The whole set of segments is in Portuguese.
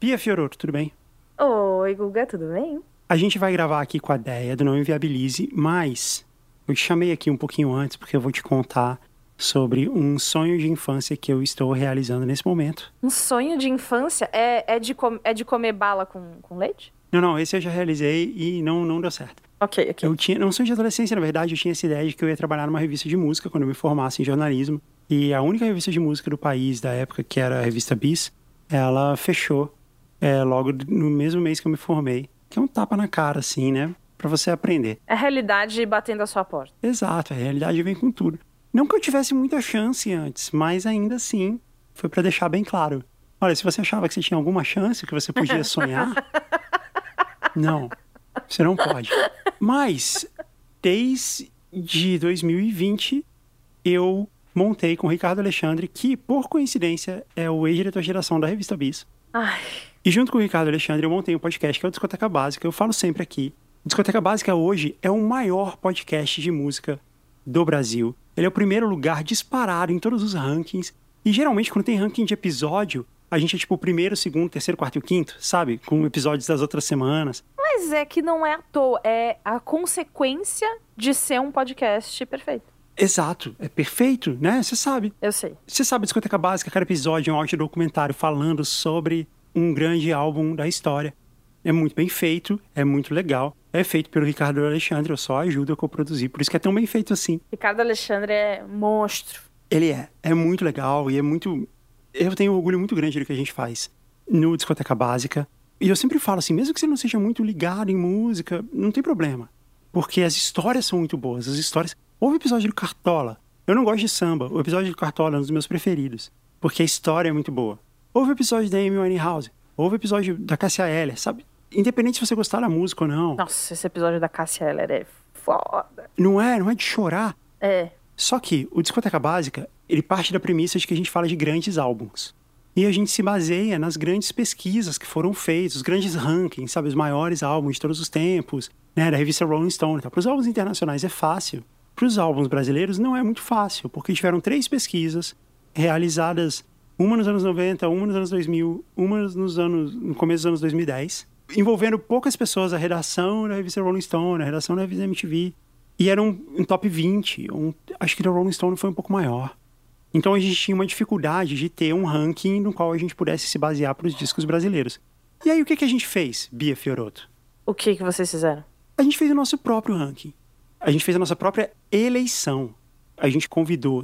Pia Fioroto, tudo bem? Oi, Guga, tudo bem? A gente vai gravar aqui com a Déia do Não Inviabilize, mas eu te chamei aqui um pouquinho antes porque eu vou te contar sobre um sonho de infância que eu estou realizando nesse momento. Um sonho de infância é de comer bala com leite? Não, esse eu já realizei e não deu certo. Ok. Eu tinha, não sonho de adolescência, na verdade, eu tinha essa ideia de que eu ia trabalhar numa revista de música quando eu me formasse em jornalismo. E a única revista de música do país da época, que era a revista Bis, ela fechou logo no mesmo mês que eu me formei. Que é um tapa na cara, assim, né? Pra você aprender. É a realidade batendo a sua porta. Exato, a realidade vem com tudo. Não que eu tivesse muita chance antes, mas ainda assim, foi pra deixar bem claro. Olha, se você achava que você tinha alguma chance, que você podia sonhar, não, você não pode. Mas, desde 2020, eu montei com o Ricardo Alexandre, que, por coincidência, é o ex-diretor de geração da revista Bis. Ai. E junto com o Ricardo Alexandre, eu montei um podcast que é o Discoteca Básica. Eu falo sempre aqui. O Discoteca Básica hoje é o maior podcast de música do Brasil. Ele é o primeiro lugar disparado em todos os rankings. E geralmente, quando tem ranking de episódio, a gente é tipo o primeiro, segundo, terceiro, quarto e o quinto, sabe? Com episódios das outras semanas. Mas é que não é à toa, é a consequência de ser um podcast perfeito. Exato, é perfeito, né? Você sabe. Eu sei. Você sabe, Discoteca Básica, cada episódio é um áudio documentário falando sobre um grande álbum da história. É muito bem feito, é muito legal. É feito pelo Ricardo Alexandre, eu só ajudo a coproduzir, por isso que é tão bem feito assim. Ricardo Alexandre é monstro. Ele é muito legal e é muito... Eu tenho um orgulho muito grande do que a gente faz no Discoteca Básica. E eu sempre falo assim, mesmo que você não seja muito ligado em música, não tem problema. Porque as histórias são muito boas, as histórias... Houve o episódio do Cartola. Eu não gosto de samba, o episódio do Cartola é um dos meus preferidos, porque a história é muito boa. Houve o episódio da Amy Winehouse, houve o episódio da Cássia Eller, sabe? Independente se você gostar da música ou não. Nossa, esse episódio da Cássia Eller é foda. Não é de chorar. É. Só que o Discoteca Básica, ele parte da premissa de que a gente fala de grandes álbuns. E a gente se baseia nas grandes pesquisas que foram feitas, os grandes rankings, sabe? Os maiores álbuns de todos os tempos, né? Da revista Rolling Stone. Tá? Para os álbuns internacionais é fácil. Para os álbuns brasileiros não é muito fácil, porque tiveram 3 pesquisas realizadas, uma nos anos 90, uma nos anos 2000, uma no começo dos anos 2010, envolvendo poucas pessoas, a redação da revista Rolling Stone, a redação da revista MTV, e era um top 20, acho que da Rolling Stone foi um pouco maior. Então a gente tinha uma dificuldade de ter um ranking no qual a gente pudesse se basear para os discos brasileiros. E aí o que a gente fez, Bia Fioroto? O que vocês fizeram? A gente fez o nosso próprio ranking. A gente fez a nossa própria eleição. A gente convidou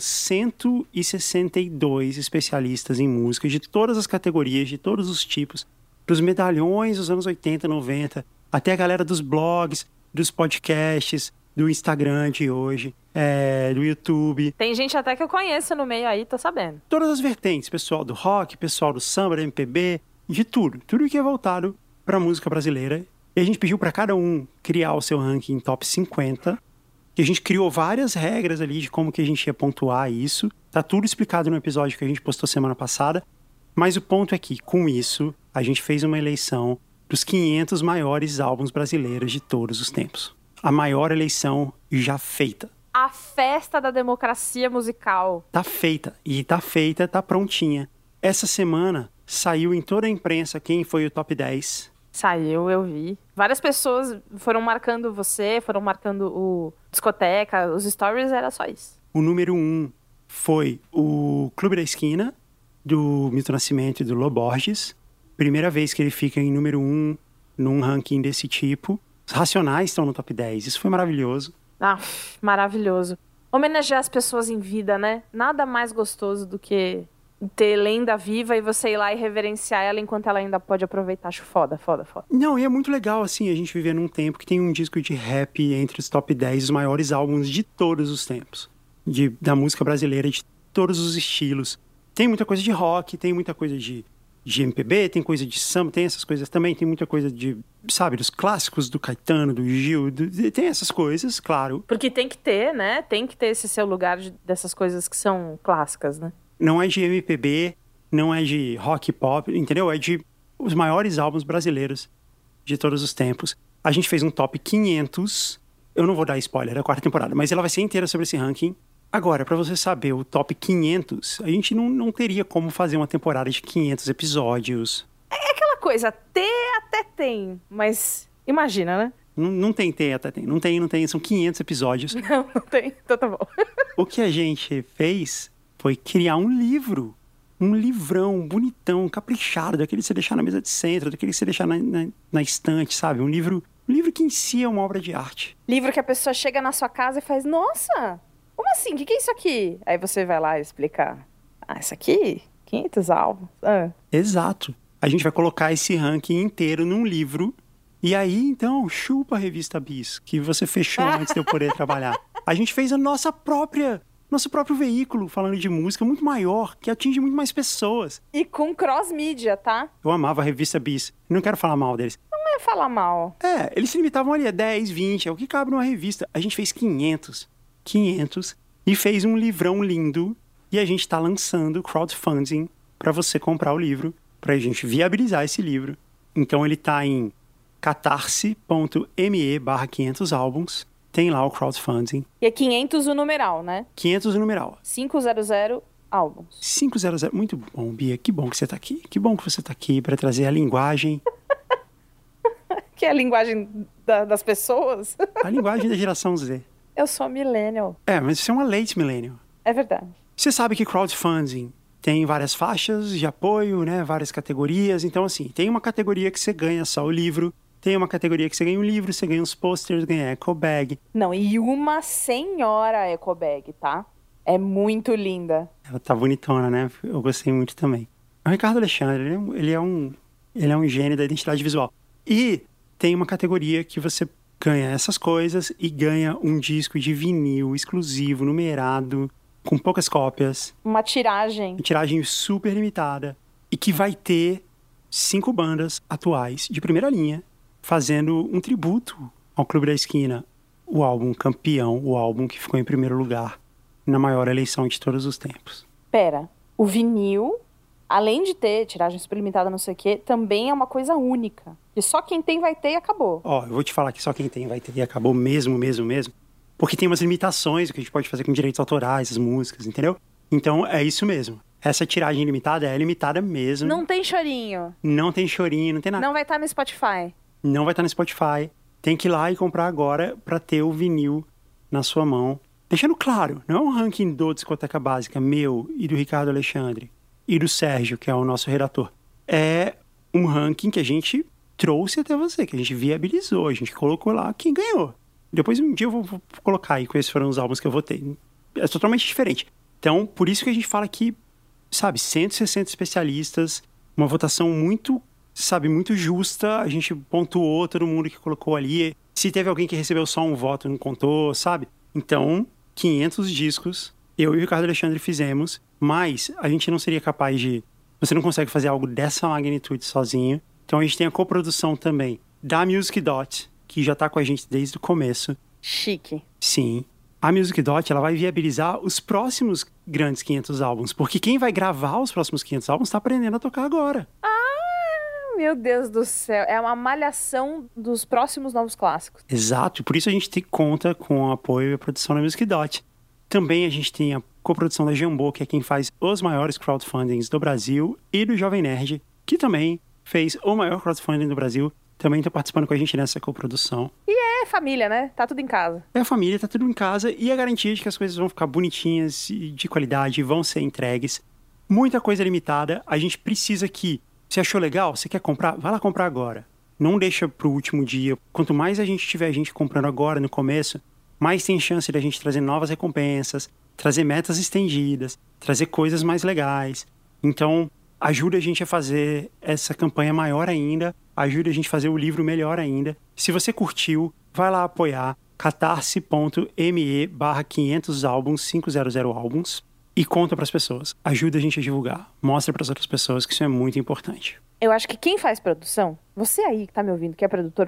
162 especialistas em música de todas as categorias, de todos os tipos, dos medalhões dos anos 80, 90, até a galera dos blogs, dos podcasts, do Instagram de hoje, do YouTube. Tem gente até que eu conheço no meio aí, tô sabendo. Todas as vertentes, pessoal do rock, pessoal do samba, do MPB, de tudo. Tudo que é voltado para a música brasileira. E a gente pediu para cada um criar o seu ranking top 50. E a gente criou várias regras ali de como que a gente ia pontuar isso. Tá tudo explicado no episódio que a gente postou semana passada. Mas o ponto é que, com isso, a gente fez uma eleição dos 500 maiores álbuns brasileiros de todos os tempos. A maior eleição já feita. A festa da democracia musical. Tá feita. E tá feita, tá prontinha. Essa semana saiu em toda a imprensa quem foi o top 10. Saiu, eu vi. Várias pessoas foram marcando você, foram marcando o Discoteca, os stories, era só isso. O número 1 foi o Clube da Esquina, do Milton Nascimento e do Lô Borges. Primeira vez que ele fica em número 1 num ranking desse tipo. Os Racionais estão no top 10, isso foi maravilhoso. Ah, maravilhoso. Homenagear as pessoas em vida, né? Nada mais gostoso do que ter lenda viva e você ir lá e reverenciar ela enquanto ela ainda pode aproveitar. Acho foda. Não, e é muito legal, assim, a gente viver num tempo que tem um disco de rap entre os top 10 dos maiores álbuns de todos os tempos. Da música brasileira, de todos os estilos. Tem muita coisa de rock, tem muita coisa de MPB, tem coisa de samba, tem essas coisas também. Tem muita coisa de, sabe, dos clássicos do Caetano, do Gil. Tem essas coisas, claro. Porque tem que ter, né? Tem que ter esse seu lugar dessas coisas que são clássicas, né? Não é de MPB, não é de rock pop, entendeu? É de os maiores álbuns brasileiros de todos os tempos. A gente fez um top 500. Eu não vou dar spoiler, é a 4ª temporada, mas ela vai ser inteira sobre esse ranking. Agora, pra você saber o top 500, a gente não teria como fazer uma temporada de 500 episódios. É aquela coisa, ter até tem, mas imagina, né? Não tem ter até tem. Não tem. São 500 episódios. Não tem. Então tá bom. O que a gente fez foi criar um livro. Um livrão bonitão, caprichado, daquele que você deixar na mesa de centro, daquele que você deixar na estante, sabe? Um livro que em si é uma obra de arte. Livro que a pessoa chega na sua casa e faz, nossa, como assim? O que é isso aqui? Aí você vai lá explicar. Isso aqui? 500 álbuns. Exato. A gente vai colocar esse ranking inteiro num livro. E aí, então, chupa a revista Bis, que você fechou antes de eu poder trabalhar. A gente fez nosso próprio veículo falando de música muito maior, que atinge muito mais pessoas. E com cross-mídia, tá? Eu amava a revista Bis. Não quero falar mal deles. Não é falar mal. Eles se limitavam ali a 10, 20, é o que cabe numa revista. A gente fez 500 e fez um livrão lindo. E a gente tá lançando crowdfunding para você comprar o livro, pra gente viabilizar esse livro. Então ele tá em catarse.me/500 álbuns. Tem lá o crowdfunding. E é 500 o numeral, né? 500 o numeral. 500 álbuns. 500. Muito bom, Bia. Que bom que você tá aqui. Que bom que você tá aqui para trazer a linguagem. Que é a linguagem das pessoas? A linguagem da geração Z. Eu sou millennial. Mas você é uma late millennial. É verdade. Você sabe que crowdfunding tem várias faixas de apoio, né? Várias categorias. Então, assim, tem uma categoria que você ganha só o livro. Tem uma categoria que você ganha um livro, você ganha uns posters, ganha eco bag. Não, e uma senhora eco bag, tá? É muito linda. Ela tá bonitona, né? Eu gostei muito também. O Ricardo Alexandre, ele é um gênio da identidade visual. E tem uma categoria que você ganha essas coisas e ganha um disco de vinil exclusivo, numerado, com poucas cópias. Uma tiragem. Uma tiragem super limitada. E que vai ter 5 bandas atuais de primeira linha fazendo um tributo ao Clube da Esquina. O álbum campeão, o álbum que ficou em primeiro lugar na maior eleição de todos os tempos. Pera, o vinil, além de ter tiragem super limitada, não sei o quê, também é uma coisa única. Que só quem tem vai ter e acabou. Eu vou te falar que só quem tem vai ter e acabou mesmo. Porque tem umas limitações que a gente pode fazer com direitos autorais, as músicas, entendeu? Então é isso mesmo. Essa tiragem limitada é limitada mesmo. Não tem chorinho. Não tem chorinho, não tem nada. Não vai estar no Spotify. Não vai estar no Spotify. Tem que ir lá e comprar agora para ter o vinil na sua mão. Deixando claro, não é um ranking do Discoteca Básica, meu e do Ricardo Alexandre e do Sérgio, que é o nosso redator. É um ranking que a gente trouxe até você, que a gente viabilizou, a gente colocou lá quem ganhou. Depois um dia eu vou colocar aí quais foram os álbuns que eu votei. É totalmente diferente. Então, por isso que a gente fala que, 160 especialistas, uma votação muito justa, a gente pontuou todo mundo que colocou ali. Se teve alguém que recebeu só um voto, não contou, sabe? Então, 500 discos, eu e o Ricardo Alexandre fizemos, mas a gente não seria capaz de... Você não consegue fazer algo dessa magnitude sozinho. Então a gente tem a coprodução também da Music Dot, que já tá com a gente desde o começo. Chique. Sim. A Music Dot, ela vai viabilizar os próximos grandes 500 álbuns, porque quem vai gravar os próximos 500 álbuns tá aprendendo a tocar agora. Meu Deus do céu, é uma malhação dos próximos novos clássicos. Exato, por isso a gente conta com o apoio e a produção da Music Dot. Também a gente tem a coprodução da Jambô, que é quem faz os maiores crowdfundings do Brasil, e do Jovem Nerd, que também fez o maior crowdfunding do Brasil. Também está participando com a gente nessa coprodução. E é família, né? Tá tudo em casa. É a família, tá tudo em casa, e a garantia de que as coisas vão ficar bonitinhas e de qualidade, vão ser entregues. Muita coisa limitada, a gente precisa que... Você achou legal? Você quer comprar? Vai lá comprar agora. Não deixa pro último dia. Quanto mais a gente tiver gente comprando agora, no começo, mais tem chance de a gente trazer novas recompensas, trazer metas estendidas, trazer coisas mais legais. Então, ajuda a gente a fazer essa campanha maior ainda, ajuda a gente a fazer o livro melhor ainda. Se você curtiu, vai lá apoiar catarse.me/500 álbuns, 500 álbuns. E conta pras pessoas. Ajuda a gente a divulgar. Mostra pras outras pessoas que isso é muito importante. Eu acho que quem faz produção, você aí que tá me ouvindo, que é produtor,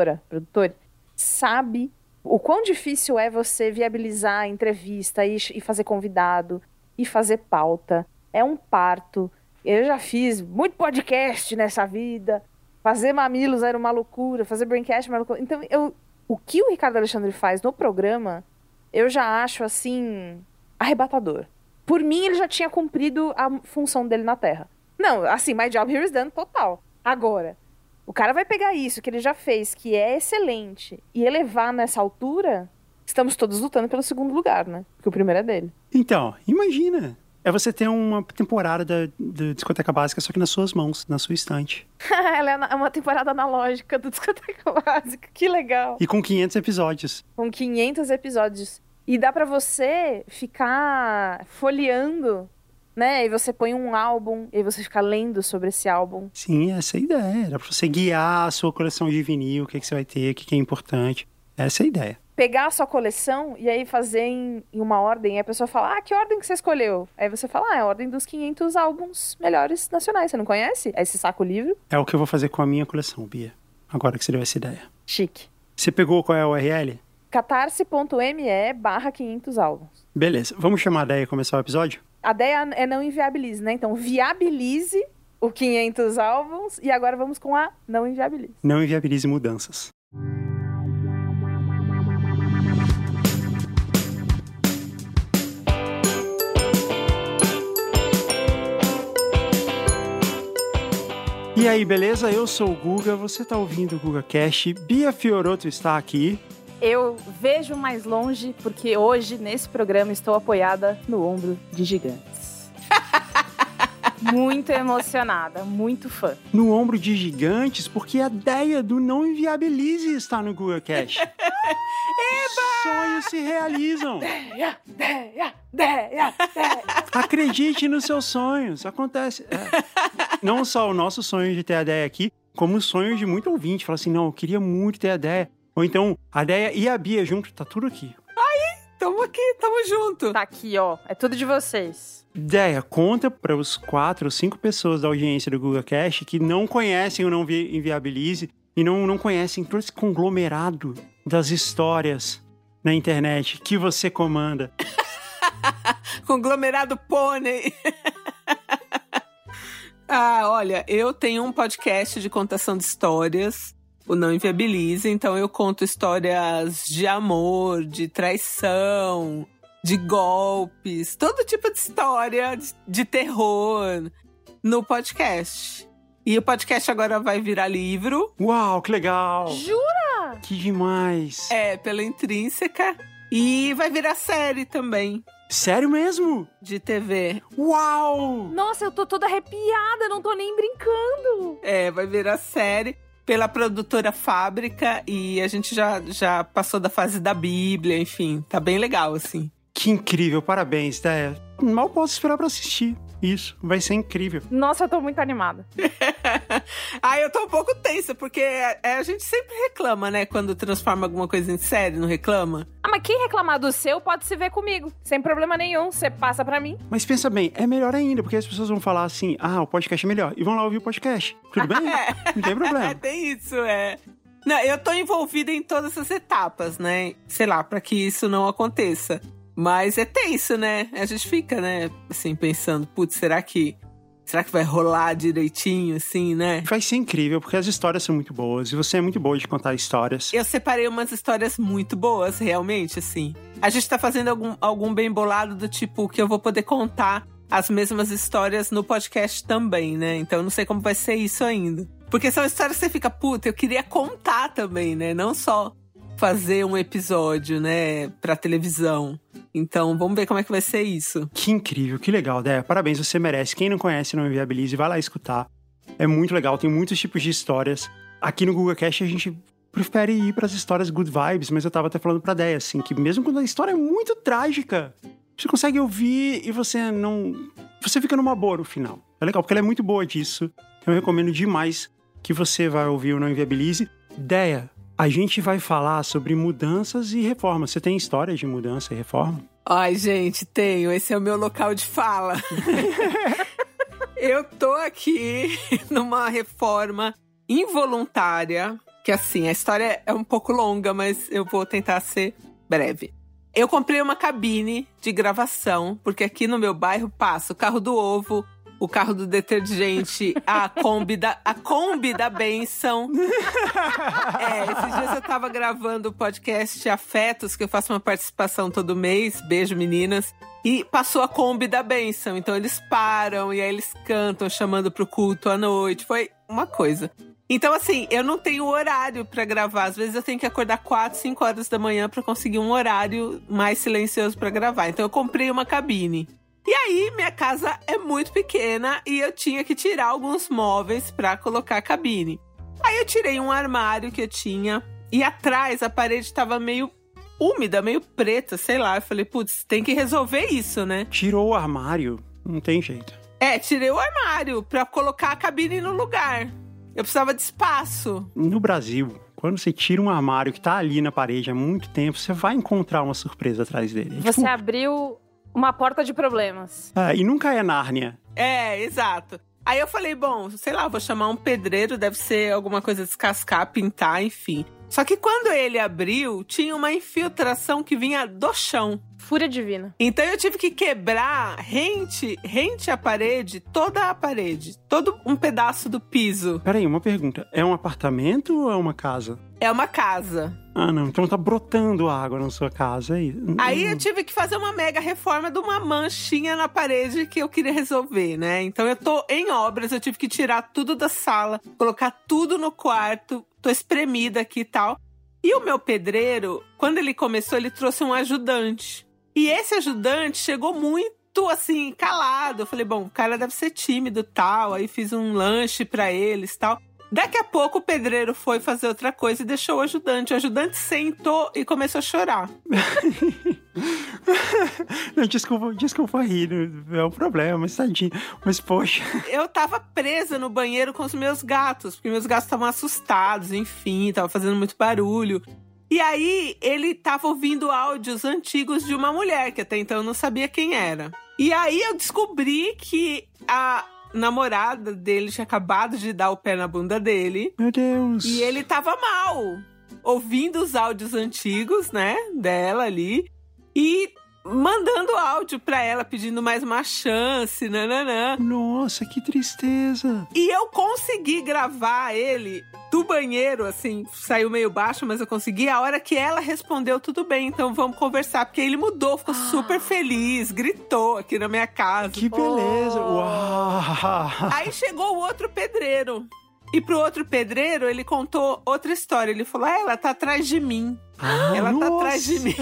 sabe o quão difícil é você viabilizar a entrevista e fazer convidado, e fazer pauta. É um parto. Eu já fiz muito podcast nessa vida. Fazer Mamilos era uma loucura. Fazer Braincast era uma loucura. Então, o que o Ricardo Alexandre faz no programa, eu já acho, assim, arrebatador. Por mim, ele já tinha cumprido a função dele na Terra. Não, assim, my job here is done, total. Agora, o cara vai pegar isso que ele já fez, que é excelente, e elevar nessa altura, estamos todos lutando pelo segundo lugar, né? Porque o primeiro é dele. Então, imagina. É você ter uma temporada da Discoteca Básica, só que nas suas mãos, na sua estante. Ela é uma temporada analógica do Discoteca Básica. Que legal. E com 500 episódios. Com 500 episódios. E dá pra você ficar folheando, né? E você põe um álbum e você fica lendo sobre esse álbum. Sim, essa é a ideia. Dá pra você guiar a sua coleção de vinil, o que você vai ter, o que é importante. Essa é a ideia. Pegar a sua coleção e aí fazer em uma ordem. E a pessoa fala, que ordem que você escolheu? Aí você fala, é a ordem dos 500 álbuns melhores nacionais. Você não conhece? Aí você saca o livro. É o que eu vou fazer com a minha coleção, Bia. Agora que você deu essa ideia. Chique. Você pegou qual é a URL? catarse.me/500 álbuns. Beleza. Vamos chamar a Deia e começar o episódio? A ideia é não inviabilize, né? Então, viabilize o 500 álbuns e agora vamos com a não inviabilize. Não inviabilize mudanças. E aí, beleza? Eu sou o Guga, você tá ouvindo o GugaCast, Bia Fiorotto está aqui. Eu vejo mais longe porque hoje, nesse programa, estou apoiada no ombro de gigantes. Muito emocionada, muito fã. No ombro de gigantes, porque a ideia do Não Inviabilize está no GugaCast. Sonhos se realizam. Deia. Acredite nos seus sonhos, acontece. Não só o nosso sonho de ter a ideia aqui, como o sonho de muito ouvinte. Fala assim, não, eu queria muito ter a ideia. Ou então, a Deia e a Bia junto, tá tudo aqui. Tamo aqui, tamo junto. Tá aqui, ó. É tudo de vocês. Deia, conta para os 4 ou 5 pessoas da audiência do GugaCast que não conhecem o Não Inviabilize e não conhecem todo esse conglomerado das histórias na internet que você comanda. Conglomerado pônei. Olha, eu tenho um podcast de contação de histórias, o Não Inviabilize, então eu conto histórias de amor, de traição, de golpes, todo tipo de história de terror no podcast. E o podcast agora vai virar livro. Uau, que legal! Jura? Que demais! Pela Intrínseca. E vai virar série também. Sério mesmo? De TV. Uau! Nossa, eu tô toda arrepiada, não tô nem brincando. Vai virar série pela produtora Fábrica e a gente já passou da fase da Bíblia, enfim, tá bem legal, assim. Que incrível, parabéns, Deia. Mal posso esperar pra assistir. Isso, vai ser incrível. Nossa, eu tô muito animada. Eu tô um pouco tensa, porque a gente sempre reclama, né? Quando transforma alguma coisa em série, não reclama? Mas quem reclamar do seu pode se ver comigo. Sem problema nenhum, você passa pra mim. Mas pensa bem, é melhor ainda, porque as pessoas vão falar assim, o podcast é melhor, e vão lá ouvir o podcast. Tudo bem? Não tem problema. Tem isso, Não, eu tô envolvida em todas essas etapas, né? Sei lá, pra que isso não aconteça. Mas é tenso, né? A gente fica, né, assim, pensando, putz, será que vai rolar direitinho, assim, né? Vai ser incrível, porque as histórias são muito boas, e você é muito boa de contar histórias. Eu separei umas histórias muito boas, realmente, assim. A gente tá fazendo algum bem bolado do tipo que eu vou poder contar as mesmas histórias no podcast também, né? Então eu não sei como vai ser isso ainda. Porque são histórias que você fica, puta, eu queria contar também, né? Não só fazer um episódio, né, pra televisão. Então, vamos ver como é que vai ser isso. Que incrível, que legal, Deia. Parabéns, você merece. Quem não conhece Não Inviabilize, vai lá escutar. É muito legal, tem muitos tipos de histórias. Aqui no GugaCast a gente prefere ir pras histórias good vibes, mas eu tava até falando pra Deia, assim, que mesmo quando a história é muito trágica, você consegue ouvir e você fica numa boa no final. É legal, porque ela é muito boa disso. Eu recomendo demais que você vai ouvir o Não Inviabilize. Deia, a gente vai falar sobre mudanças e reformas. Você tem história de mudança e reforma? Ai, gente, tenho. Esse é o meu local de fala. Eu tô aqui numa reforma involuntária, que assim, a história é um pouco longa, mas eu vou tentar ser breve. Eu comprei uma cabine de gravação, porque aqui no meu bairro passa o carro do ovo, o carro do detergente, a Kombi da bênção. Esses dias eu tava gravando o podcast Afetos, que eu faço uma participação todo mês, beijo meninas, e passou a Kombi da bênção, então eles param e aí eles cantam, chamando pro culto à noite, foi uma coisa. Então assim, eu não tenho horário pra gravar, às vezes eu tenho que acordar 4, 5 horas da manhã pra conseguir um horário mais silencioso pra gravar, então eu comprei uma cabine. E aí, minha casa é muito pequena e eu tinha que tirar alguns móveis pra colocar a cabine. Aí eu tirei um armário que eu tinha e atrás a parede tava meio úmida, meio preta, sei lá. Eu falei, putz, tem que resolver isso, né? Tirou o armário? Não tem jeito. Tirei o armário pra colocar a cabine no lugar. Eu precisava de espaço. No Brasil, quando você tira um armário que tá ali na parede há muito tempo, você vai encontrar uma surpresa atrás dele. Você abriu uma porta de problemas. E nunca é Nárnia. Exato. Aí eu falei, bom, sei lá, vou chamar um pedreiro, deve ser alguma coisa descascar, pintar, enfim. Só que quando ele abriu, tinha uma infiltração que vinha do chão. Fúria divina. Então eu tive que quebrar rente a parede, toda a parede, todo um pedaço do piso. Peraí, uma pergunta. É um apartamento ou é uma casa? É uma casa. Ah, não. Então tá brotando água na sua casa. Aí eu tive que fazer uma mega reforma de uma manchinha na parede que eu queria resolver, né? Então eu tô em obras, eu tive que tirar tudo da sala, colocar tudo no quarto, tô espremida aqui e tal. E o meu pedreiro, quando ele começou, ele trouxe um ajudante. E esse ajudante chegou muito, assim, calado. Eu falei, bom, o cara deve ser tímido e tal. Aí fiz um lanche pra eles e tal. Daqui a pouco o pedreiro foi fazer outra coisa e deixou o ajudante. O ajudante sentou e começou a chorar. Não, desculpa rir, não é um problema, mas tadinho. Mas, poxa... Eu tava presa no banheiro com os meus gatos, porque meus gatos estavam assustados, enfim, tava fazendo muito barulho. E aí, ele tava ouvindo áudios antigos de uma mulher, que até então eu não sabia quem era. E aí, eu descobri que a namorada dele tinha acabado de dar o pé na bunda dele. Meu Deus! E ele tava mal, ouvindo os áudios antigos, né, dela ali. E mandando áudio pra ela, pedindo mais uma chance, nananã. Nossa, que tristeza! E eu consegui gravar ele do banheiro, assim, saiu meio baixo, mas eu consegui. A hora que ela respondeu, tudo bem, então vamos conversar. Porque ele mudou, ficou super feliz, gritou aqui na minha casa. Que beleza! Uau! Aí chegou o outro pedreiro. E pro outro pedreiro, ele contou outra história. Ele falou, ela tá atrás de mim. Ela tá atrás de mim.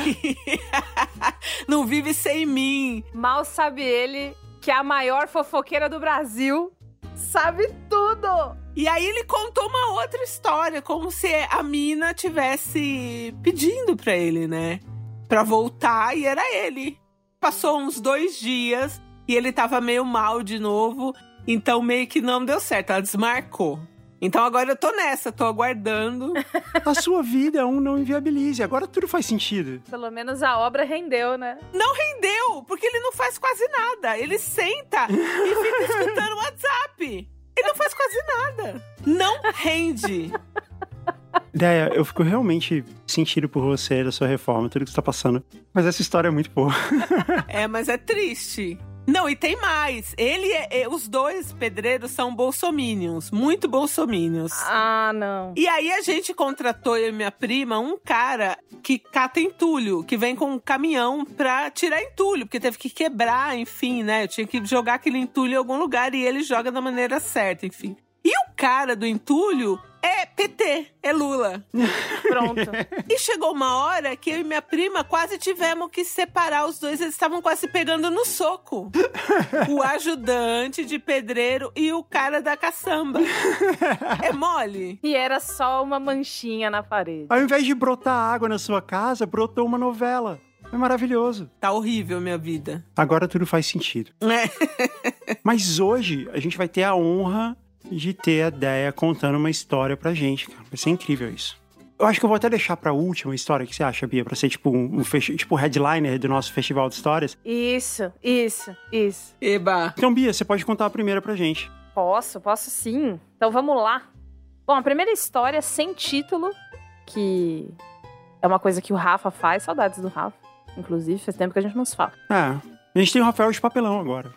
Não vive sem mim. Mal sabe ele que a maior fofoqueira do Brasil sabe tudo. E aí ele contou uma outra história, como se a mina tivesse pedindo pra ele, né? Pra voltar, e era ele. Passou uns 2 dias e ele tava meio mal de novo, então meio que não deu certo, ela desmarcou. Então agora eu tô nessa, tô aguardando. A sua vida não inviabilize, agora tudo faz sentido. Pelo menos a obra rendeu, né? Não rendeu, porque ele não faz quase nada. Ele senta e fica escutando o WhatsApp. Ele não faz quase nada. Não rende. Ideia, eu fico realmente sentido por você, da sua reforma, tudo que você tá passando. Mas essa história é muito boa. Mas é triste. Não, e tem mais. Os dois pedreiros são bolsominions, muito bolsominions. Ah, não. E aí a gente contratou, eu e minha prima, um cara que cata entulho, que vem com um caminhão pra tirar entulho, porque teve que quebrar, enfim, né? Eu tinha que jogar aquele entulho em algum lugar e ele joga da maneira certa, enfim. E o cara do entulho é PT, é Lula. Pronto. E chegou uma hora que eu e minha prima quase tivemos que separar os dois. Eles estavam quase pegando no soco. O ajudante de pedreiro e o cara da caçamba. É mole. E era só uma manchinha na parede. Ao invés de brotar água na sua casa, brotou uma novela. É maravilhoso. Tá horrível minha vida. Agora tudo faz sentido. Mas hoje a gente vai ter a honra de ter a Déia contando uma história pra gente, cara. Vai ser incrível isso. Eu acho que eu vou até deixar pra última história. O que você acha, Bia? Pra ser tipo tipo headliner do nosso festival de histórias. Isso. Eba. Então, Bia, você pode contar a primeira pra gente. Posso sim. Então vamos lá. Bom, a primeira história sem título, que é uma coisa que o Rafa faz. Saudades do Rafa, inclusive. Faz tempo que a gente não se fala. A gente tem o Rafael de papelão agora.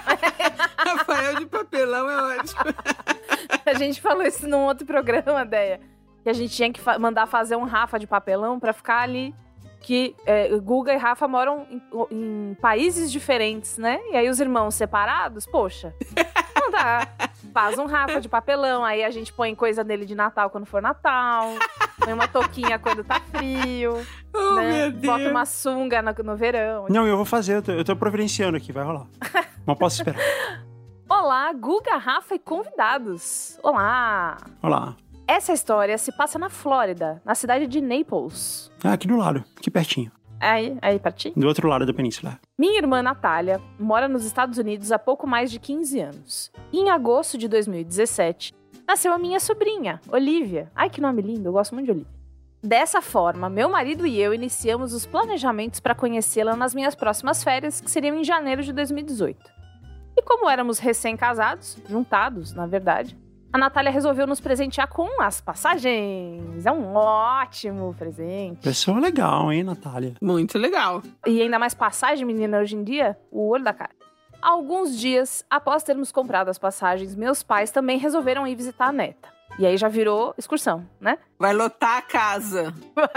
Rafael de papelão é ótimo. A gente falou isso num outro programa, Deia. Que a gente tinha que mandar fazer um Rafa de papelão pra ficar ali. Que Guga e Rafa moram em países diferentes, né? E aí os irmãos separados, poxa, não dá. Faz um Rafa de papelão, aí a gente põe coisa nele de Natal quando for Natal, põe uma touquinha quando tá frio, né? Meu Deus. Bota uma sunga no verão. Não, eu vou fazer, eu tô providenciando aqui, vai rolar. Não posso esperar. Olá, Guga, Rafa e convidados. Olá. Olá. Essa história se passa na Flórida, na cidade de Naples. Aqui do lado, aqui pertinho. Aí pertinho? Do outro lado da península. Minha irmã Natália mora nos Estados Unidos há pouco mais de 15 anos. E em agosto de 2017, nasceu a minha sobrinha, Olivia. Ai, que nome lindo, eu gosto muito de Olivia. Dessa forma, meu marido e eu iniciamos os planejamentos para conhecê-la nas minhas próximas férias, que seriam em janeiro de 2018. E como éramos recém-casados, juntados, na verdade, a Natália resolveu nos presentear com as passagens. É um ótimo presente. Pessoa legal, hein, Natália? Muito legal. E ainda mais passagem, menina, hoje em dia, o olho da cara. Alguns dias após termos comprado as passagens, meus pais também resolveram ir visitar a neta. E aí já virou excursão, né? Vai lotar a casa.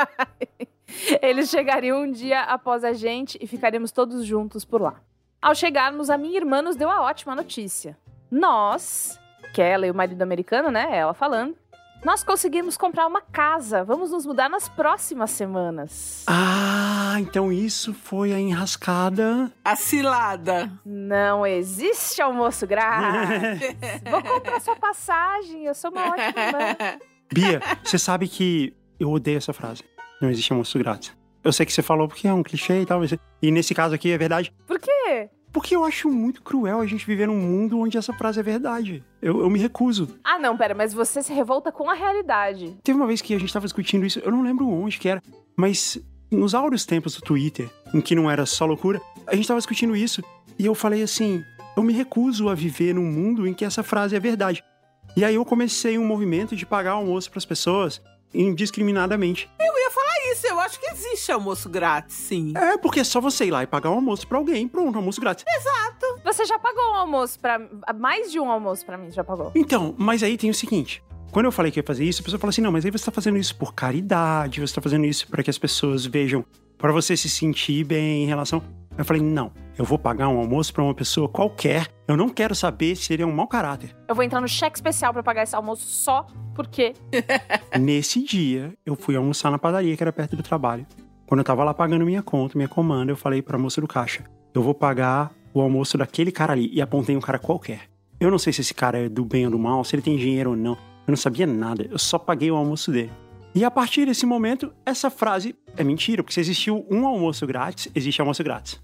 Eles chegariam um dia após a gente e ficaríamos todos juntos por lá. Ao chegarmos, a minha irmã nos deu a ótima notícia. Nós, que é ela e o marido americano, né? Ela falando. Nós conseguimos comprar uma casa. Vamos nos mudar nas próximas semanas. Ah, então isso foi a enrascada. A cilada. Não existe almoço grátis. Vou comprar sua passagem. Eu sou uma ótima irmã. Bia, você sabe que eu odeio essa frase. Não existe almoço grátis. Eu sei que você falou porque é um clichê e tal. E nesse caso aqui é verdade. Por quê? Porque eu acho muito cruel a gente viver num mundo onde essa frase é verdade. Eu me recuso. Ah, não, pera, mas você se revolta com a realidade. Teve uma vez que a gente tava discutindo isso, eu não lembro onde que era, mas nos áureos tempos do Twitter, em que não era só loucura, a gente tava discutindo isso e eu falei assim, eu me recuso a viver num mundo em que essa frase é verdade. E aí eu comecei um movimento de pagar almoço pras pessoas indiscriminadamente. Eu ia falar isso, eu acho que existe almoço grátis, sim. É, porque é só você ir lá e pagar um almoço pra alguém, pronto, almoço grátis. Exato. Você já pagou um almoço pra... Mais de um almoço pra mim, já pagou. Então, mas aí tem o seguinte, quando eu falei que ia fazer isso, a pessoa fala assim, não, mas aí você tá fazendo isso por caridade, você tá fazendo isso para que as pessoas vejam, para você se sentir bem em relação... Eu falei, não, eu vou pagar um almoço pra uma pessoa qualquer, eu não quero saber se ele é um mau caráter. Eu vou entrar no cheque especial pra pagar esse almoço só porque... Nesse dia, eu fui almoçar na padaria que era perto do trabalho. Quando eu tava lá pagando minha conta, minha comanda, eu falei pra moça do caixa, eu vou pagar o almoço daquele cara ali, e apontei um cara qualquer. Eu não sei se esse cara é do bem ou do mal, se ele tem dinheiro ou não, eu não sabia nada, eu só paguei o almoço dele. E a partir desse momento, essa frase é mentira, porque se existiu um almoço grátis, existe almoço grátis.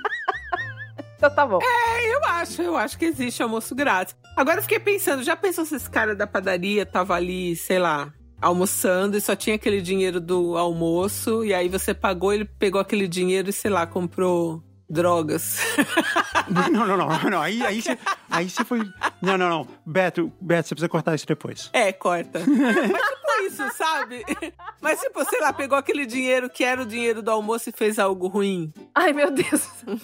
Então tá bom. Eu acho que existe almoço grátis. Agora eu fiquei pensando, já pensou se esse cara da padaria tava ali, sei lá, almoçando e só tinha aquele dinheiro do almoço, e aí você pagou, ele pegou aquele dinheiro e, sei lá, comprou drogas. Não. Aí você foi... Não. Beto, você precisa cortar isso depois. É, corta. Mas tipo isso, sabe? Mas tipo, sei lá, pegou aquele dinheiro que era o dinheiro do almoço e fez algo ruim. Ai, meu Deus.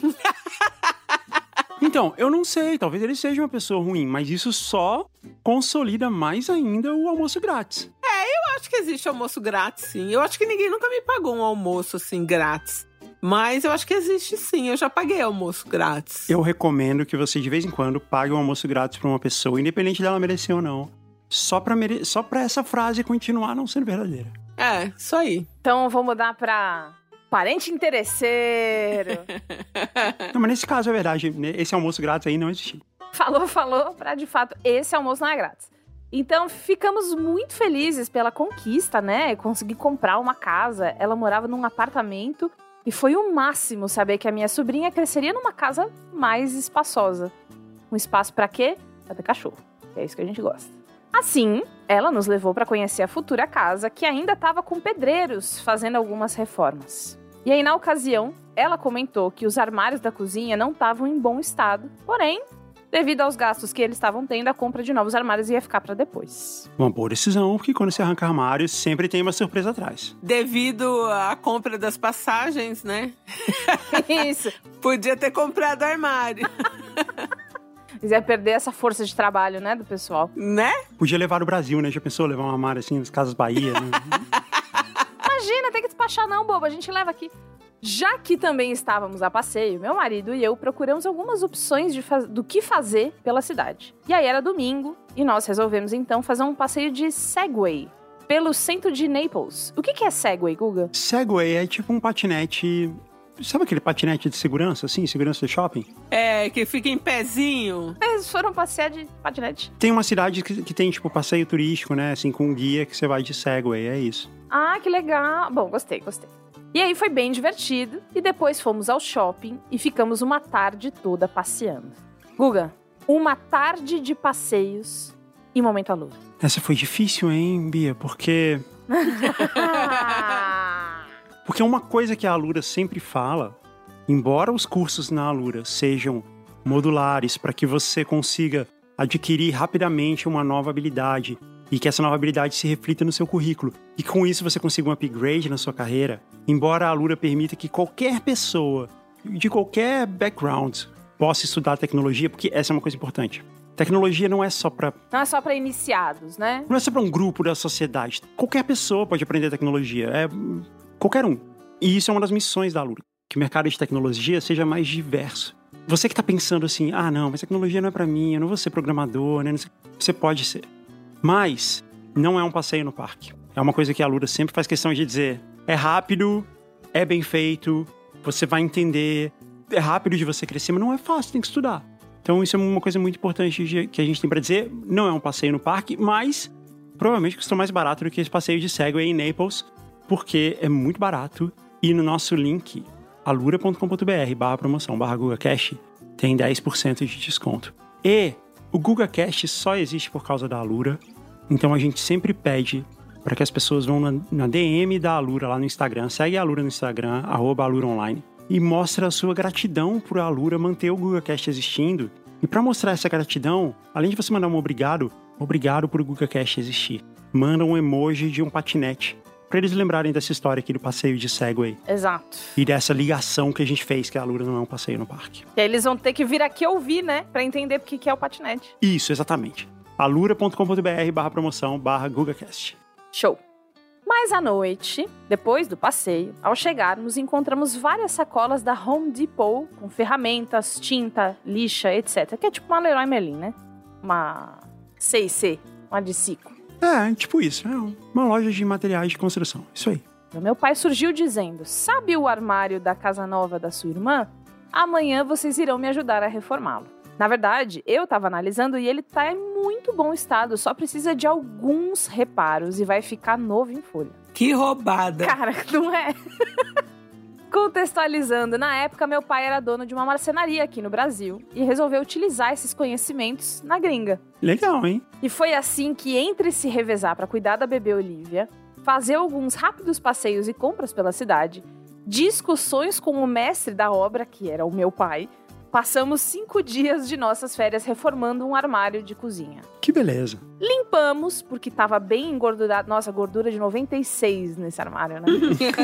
Então, eu não sei, talvez ele seja uma pessoa ruim, mas isso só consolida mais ainda o almoço grátis. Eu acho que existe almoço grátis, sim. Eu acho que ninguém nunca me pagou um almoço, assim, grátis. Mas eu acho que existe, sim. Eu já paguei almoço grátis. Eu recomendo que você, de vez em quando, pague um almoço grátis pra uma pessoa, independente dela merecer ou não. Só pra essa frase continuar não sendo verdadeira. É, isso aí. Então eu vou mudar pra... Parente interesseiro. Não, mas nesse caso é verdade. Esse almoço grátis aí não existiu. Falou, pra de fato, esse almoço não é grátis. Então, ficamos muito felizes pela conquista, né? Consegui comprar uma casa. Ela morava num apartamento e foi o máximo saber que a minha sobrinha cresceria numa casa mais espaçosa. Um espaço pra quê? Pra ter cachorro. É isso que a gente gosta. Assim, ela nos levou para conhecer a futura casa, que ainda estava com pedreiros fazendo algumas reformas. E aí, na ocasião, ela comentou que os armários da cozinha não estavam em bom estado, porém, Devido aos gastos que eles estavam tendo, a compra de novos armários ia ficar para depois. Uma boa decisão, porque quando você arranca armários, sempre tem uma surpresa atrás. Devido à compra das passagens, né? Isso. Podia ter comprado armário. Eles iam perder essa força de trabalho, né, do pessoal. Né? Podia levar no Brasil, né? Já pensou levar um armário assim nas Casas Bahia, né? Imagina, tem que despachar não, bobo, a gente leva aqui. Já que também estávamos a passeio, meu marido e eu procuramos algumas opções do que fazer pela cidade. E aí era domingo, e nós resolvemos então fazer um passeio de Segway pelo centro de Naples. O que é Segway, Guga? Segway é tipo um patinete... Sabe aquele patinete de segurança, assim? Segurança do shopping? É, que fica em pezinho. Eles foram passear de patinete. Tem uma cidade que tem, tipo, passeio turístico, né? Assim, com um guia que você vai de Segway, é isso. Ah, que legal. Bom, gostei. E aí foi bem divertido. E depois fomos ao shopping e ficamos uma tarde toda passeando. Guga, uma tarde de passeios e momento Alura. Essa foi difícil, hein, Bia? Porque uma coisa que a Alura sempre fala, embora os cursos na Alura sejam modulares para que você consiga adquirir rapidamente uma nova habilidade e que essa nova habilidade se reflita no seu currículo e com isso você consiga um upgrade na sua carreira, embora a Alura permita que qualquer pessoa de qualquer background possa estudar tecnologia, porque essa é uma coisa importante. Tecnologia não é só para... Não é só para iniciados, né? Não é só para um grupo da sociedade. Qualquer pessoa pode aprender tecnologia. Qualquer um. E isso é uma das missões da Alura. Que o mercado de tecnologia seja mais diverso. Você que está pensando assim, não, mas tecnologia não é para mim, eu não vou ser programador, né? Você pode ser. Mas não é um passeio no parque. É uma coisa que a Alura sempre faz questão de dizer. É rápido, é bem feito, você vai entender, é rápido de você crescer, mas não é fácil, tem que estudar. Então isso é uma coisa muito importante que a gente tem para dizer. Não é um passeio no parque, mas provavelmente custa mais barato do que esse passeio de Segway em Naples, porque é muito barato. E no nosso link, alura.com.br/promoção/GugaCast, tem 10% de desconto. E o GugaCast só existe por causa da Alura, então a gente sempre pede para que as pessoas vão na DM da Alura lá no Instagram, segue a Alura no Instagram, @aluraonline, e mostra a sua gratidão por a Alura manter o GugaCast existindo. E para mostrar essa gratidão, além de você mandar um obrigado por o GugaCast existir, manda um emoji de um patinete, para eles lembrarem dessa história aqui do passeio de Segway. Exato. E dessa ligação que a gente fez, que a Alura não é um passeio no parque. E aí eles vão ter que vir aqui ouvir, né? Pra entender porque que é o patinete. Isso, exatamente. alura.com.br/promoção/GugaCast. Show. Mas à noite, depois do passeio, ao chegarmos, encontramos várias sacolas da Home Depot com ferramentas, tinta, lixa, etc. Que é tipo uma Leroy Merlin, né? Uma C&C, uma de Cico. É, tipo isso. É uma loja de materiais de construção. Isso aí. O meu pai surgiu dizendo, sabe o armário da casa nova da sua irmã? Amanhã vocês irão me ajudar a reformá-lo. Na verdade, eu tava analisando e ele tá em muito bom estado, só precisa de alguns reparos e vai ficar novo em folha. Que roubada! Cara, não é? Contextualizando, na época meu pai era dono de uma marcenaria aqui no Brasil e resolveu utilizar esses conhecimentos na gringa. Legal, hein? E foi assim que, entre se revezar para cuidar da bebê Olivia, fazer alguns rápidos passeios e compras pela cidade, discussões com o mestre da obra, que era o meu pai, passamos 5 dias de nossas férias reformando um armário de cozinha. Que beleza. Limpamos, porque tava bem engordurado. Nossa, gordura de 96 nesse armário, né?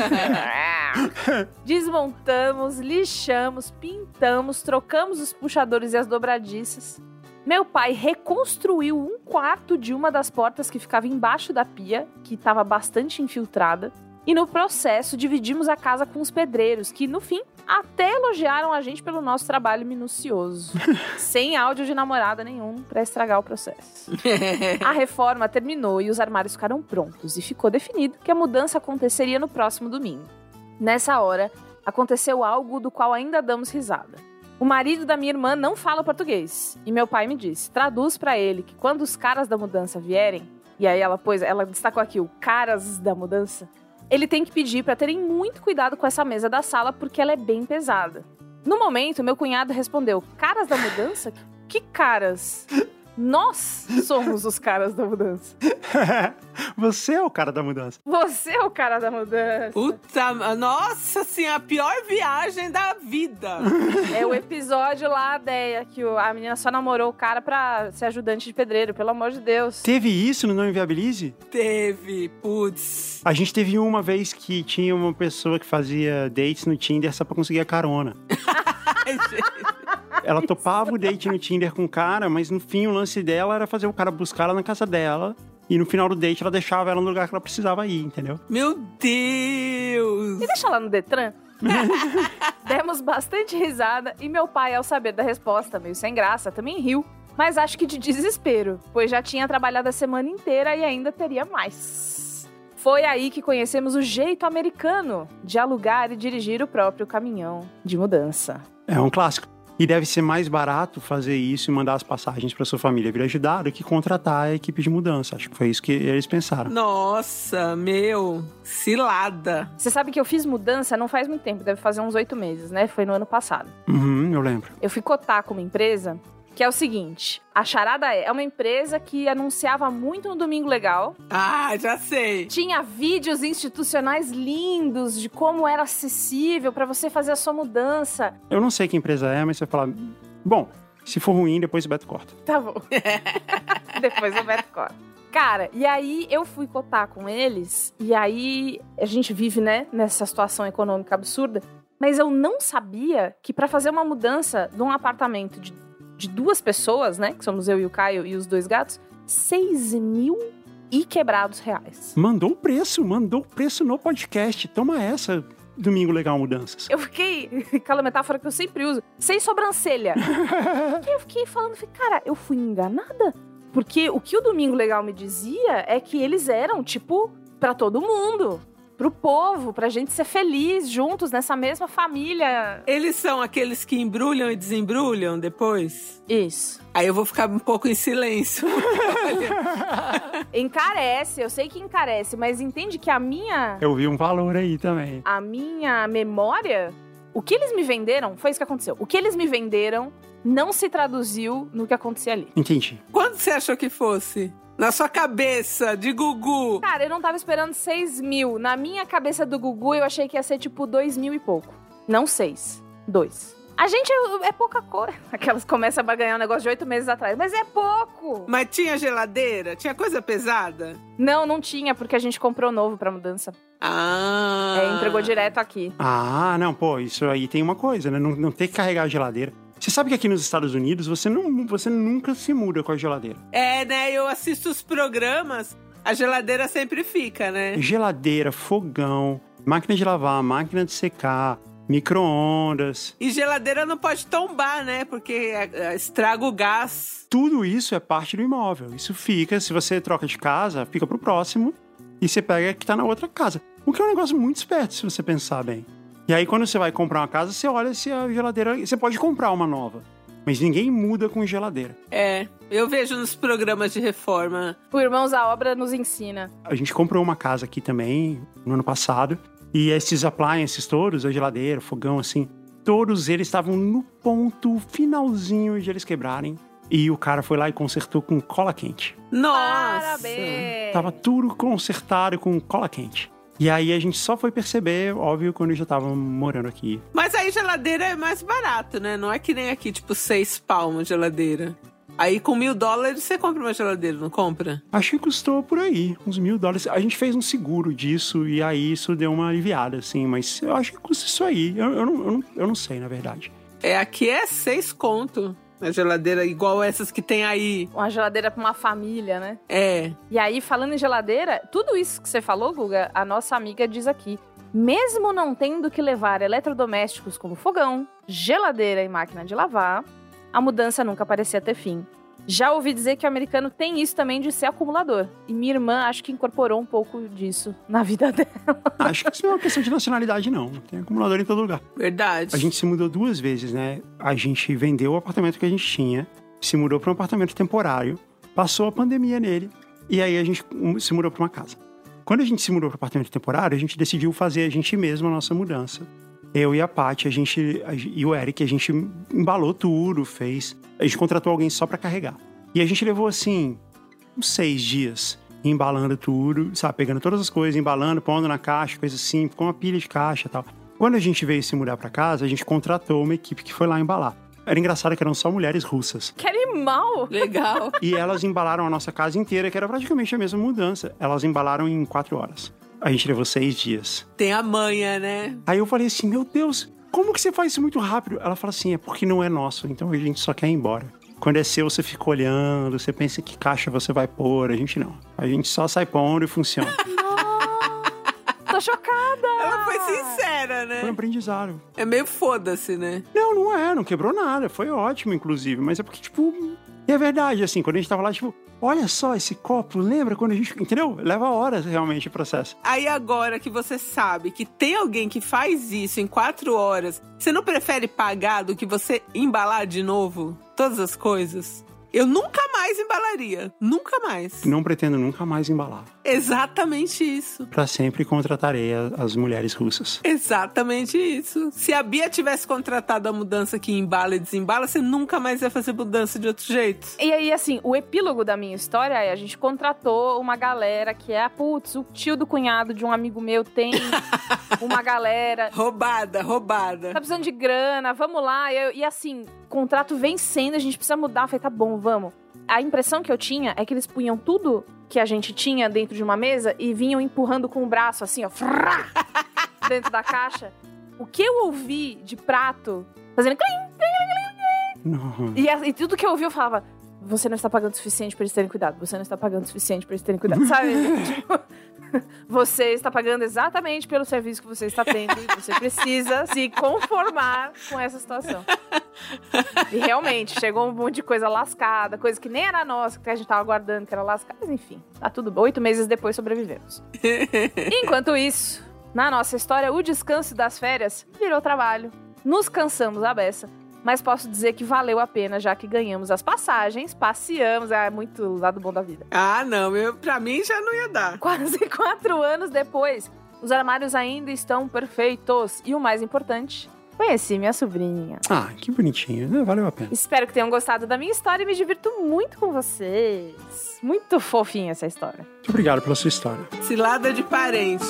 Desmontamos, lixamos, pintamos, trocamos os puxadores e as dobradiças. Meu pai reconstruiu um quarto de uma das portas que ficava embaixo da pia, que estava bastante infiltrada. E no processo, dividimos a casa com os pedreiros, que, no fim, até elogiaram a gente pelo nosso trabalho minucioso. Sem áudio de namorada nenhum pra estragar o processo. A reforma terminou e os armários ficaram prontos. E ficou definido que a mudança aconteceria no próximo domingo. Nessa hora, aconteceu algo do qual ainda damos risada. O marido da minha irmã não fala português. E meu pai me disse, traduz pra ele que quando os caras da mudança vierem... E aí ela destacou aqui o caras da mudança... Ele tem que pedir para terem muito cuidado com essa mesa da sala porque ela é bem pesada. No momento, meu cunhado respondeu, caras da mudança? Que caras? Nós somos os caras da mudança. Você é o cara da mudança. Você é o cara da mudança. Puta, nossa, assim, a pior viagem da vida. É o episódio lá, Deia, que a menina só namorou o cara pra ser ajudante de pedreiro, pelo amor de Deus. Teve isso no Não Inviabilize? Teve, putz. A gente teve uma vez que tinha uma pessoa que fazia dates no Tinder só pra conseguir a carona. Ai, gente. Ela topava o date no Tinder com o cara, mas no fim o lance dela era fazer o cara buscar ela na casa dela. E no final do date ela deixava ela no lugar que ela precisava ir, entendeu? Meu Deus. E deixa lá no Detran. Demos bastante risada e meu pai, ao saber da resposta, meio sem graça, também riu. Mas acho que de desespero, pois já tinha trabalhado a semana inteira e ainda teria mais. Foi aí que conhecemos o jeito americano de alugar e dirigir o próprio caminhão de mudança. É um clássico. E deve ser mais barato fazer isso e mandar as passagens para sua família vir ajudar do que contratar a equipe de mudança. Acho que foi isso que eles pensaram. Nossa, meu, cilada. Você sabe que eu fiz mudança não faz muito tempo, deve fazer uns 8 meses, né? Foi no ano passado. Eu lembro. Eu fui cotar com uma empresa que é o seguinte, a charada é uma empresa que anunciava muito no Domingo Legal. Ah, já sei. Tinha vídeos institucionais lindos de como era acessível para você fazer a sua mudança. Eu não sei que empresa é, mas você fala... Bom, se for ruim, depois o Beto corta. Tá bom. Depois o Beto corta. Cara, e aí eu fui cotar com eles, e aí a gente vive, né, nessa situação econômica absurda, mas eu não sabia que para fazer uma mudança de um apartamento de 2 pessoas, né, que somos eu e o Caio e os 2 gatos, 6 mil e quebrados reais. Mandou o preço no podcast. Toma essa, Domingo Legal Mudanças. Eu fiquei, aquela metáfora que eu sempre uso, sem sobrancelha. E eu fiquei falando, cara, eu fui enganada? Porque o que o Domingo Legal me dizia é que eles eram, tipo, pra todo mundo. Pro povo, pra gente ser feliz juntos nessa mesma família. Eles são aqueles que embrulham e desembrulham depois? Isso. Aí eu vou ficar um pouco em silêncio. Encarece, eu sei que encarece, mas entende que a minha... Eu vi um valor aí também. A minha memória, o que eles me venderam, foi isso que aconteceu. O que eles me venderam não se traduziu no que acontecia ali. Entendi. Quanto você achou que fosse? Na sua cabeça, de Gugu. Cara, eu não tava esperando 6 mil. Na minha cabeça do Gugu, eu achei que ia ser tipo 2 mil e pouco. Não 6, 2. A gente é pouca coisa. Aquelas começam a ganhar um negócio de 8 meses atrás. Mas é pouco. Mas tinha geladeira? Tinha coisa pesada? Não tinha, porque a gente comprou novo pra mudança. Ah. Entregou direto aqui. Ah, não, pô, isso aí tem uma coisa, né? Não ter que carregar a geladeira. Você sabe que aqui nos Estados Unidos você nunca se muda com a geladeira. É, né? Eu assisto os programas, a geladeira sempre fica, né? Geladeira, fogão, máquina de lavar, máquina de secar, micro-ondas. E geladeira não pode tombar, né? Porque estraga o gás. Tudo isso é parte do imóvel. Isso fica, se você troca de casa, fica pro próximo e você pega que tá na outra casa. O que é um negócio muito esperto, se você pensar bem. E aí, quando você vai comprar uma casa, você olha se a geladeira... Você pode comprar uma nova, mas ninguém muda com geladeira. É, eu vejo nos programas de reforma. O Irmãos à Obra nos ensina. A gente comprou uma casa aqui também, no ano passado, e esses appliances todos, a geladeira, o fogão, assim, todos eles estavam no ponto finalzinho de eles quebrarem. E o cara foi lá e consertou com cola quente. Nossa! Parabéns! Tava tudo consertado com cola quente. E aí a gente só foi perceber, óbvio, quando eu já tava morando aqui. Mas aí geladeira é mais barato, né? Não é que nem aqui, tipo, 6 pau uma geladeira. Aí com $1.000 você compra uma geladeira, não compra? Acho que custou por aí, uns $1.000. A gente fez um seguro disso e aí isso deu uma aliviada, assim. Mas eu acho que custa isso aí. Eu não sei, na verdade. É, aqui é 6 conto. A geladeira igual essas que tem aí. Uma geladeira pra uma família, né? É. E aí, falando em geladeira, tudo isso que você falou, Guga, a nossa amiga diz aqui. Mesmo não tendo que levar eletrodomésticos como fogão, geladeira e máquina de lavar, a mudança nunca parecia ter fim. Já ouvi dizer que o americano tem isso também de ser acumulador. E minha irmã acho que incorporou um pouco disso na vida dela. Acho que isso não é uma questão de nacionalidade, não. Tem acumulador em todo lugar. Verdade. A gente se mudou 2 vezes, né? A gente vendeu o apartamento que a gente tinha, se mudou para um apartamento temporário, passou a pandemia nele, e aí a gente se mudou para uma casa. Quando a gente se mudou para o apartamento temporário, a gente decidiu fazer a gente mesmo a nossa mudança. Eu e a Paty, e o Eric, a gente embalou tudo, fez... A gente contratou alguém só para carregar. E a gente levou, assim, uns 6 dias embalando tudo, sabe? Pegando todas as coisas, embalando, pondo na caixa, coisa assim, com uma pilha de caixa e tal. Quando a gente veio se mudar pra casa, a gente contratou uma equipe que foi lá embalar. Era engraçado que eram só mulheres russas. Que animal! Legal. E elas embalaram a nossa casa inteira, que era praticamente a mesma mudança. Elas embalaram em 4 horas. A gente levou 6 dias. Tem a manha, né? Aí eu falei assim, meu Deus, como que você faz isso muito rápido? Ela fala assim, é porque não é nosso, então a gente só quer ir embora. Quando é seu, você fica olhando, você pensa que caixa você vai pôr, a gente não. A gente só sai pondo e funciona. Tô chocada! Ela foi sincera, né? Foi um aprendizado. É meio foda-se, né? Não quebrou nada, foi ótimo, inclusive. Mas é porque, tipo, é verdade, assim, quando a gente tava lá, tipo, olha só esse copo, lembra quando a gente... Entendeu? Leva horas, realmente, o processo. Aí agora que você sabe que tem alguém que faz isso em 4 horas, você não prefere pagar do que você embalar de novo todas as coisas? Eu nunca mais embalaria. Nunca mais. Não pretendo nunca mais embalar. Exatamente isso. Pra sempre contratarei as mulheres russas. Exatamente isso. Se a Bia tivesse contratado a mudança que embala e desembala, você nunca mais ia fazer mudança de outro jeito. E aí, assim, o epílogo da minha história é: a gente contratou uma galera que é, o tio do cunhado de um amigo meu tem uma galera. Roubada. Tá precisando de grana, vamos lá. E assim, contrato vencendo, a gente precisa mudar. Eu falei, tá bom, vamos. A impressão que eu tinha é que eles punham tudo que a gente tinha dentro de uma mesa e vinham empurrando com o braço, assim, ó, dentro da caixa. O que eu ouvi de prato fazendo e tudo que eu ouvi, eu falava: você não está pagando o suficiente para eles terem cuidado. Você não está pagando o suficiente para eles terem cuidado. Sabe? Tipo, você está pagando exatamente pelo serviço que você está tendo. E você precisa se conformar com essa situação. E realmente, chegou um monte de coisa lascada, coisa que nem era nossa, que a gente estava guardando, que era lascada. Mas enfim, tá tudo bem. 8 meses depois sobrevivemos. Enquanto isso, na nossa história, o descanso das férias virou trabalho. Nos cansamos à beça. Mas posso dizer que valeu a pena, já que ganhamos as passagens, passeamos, é muito lado bom da vida. Ah, não, pra mim já não ia dar. Quase 4 anos depois, os armários ainda estão perfeitos. E o mais importante, conheci minha sobrinha. Ah, que bonitinho, valeu a pena. Espero que tenham gostado da minha história e me divirto muito com vocês. Muito fofinha essa história. Muito obrigado pela sua história. Cilada de parente.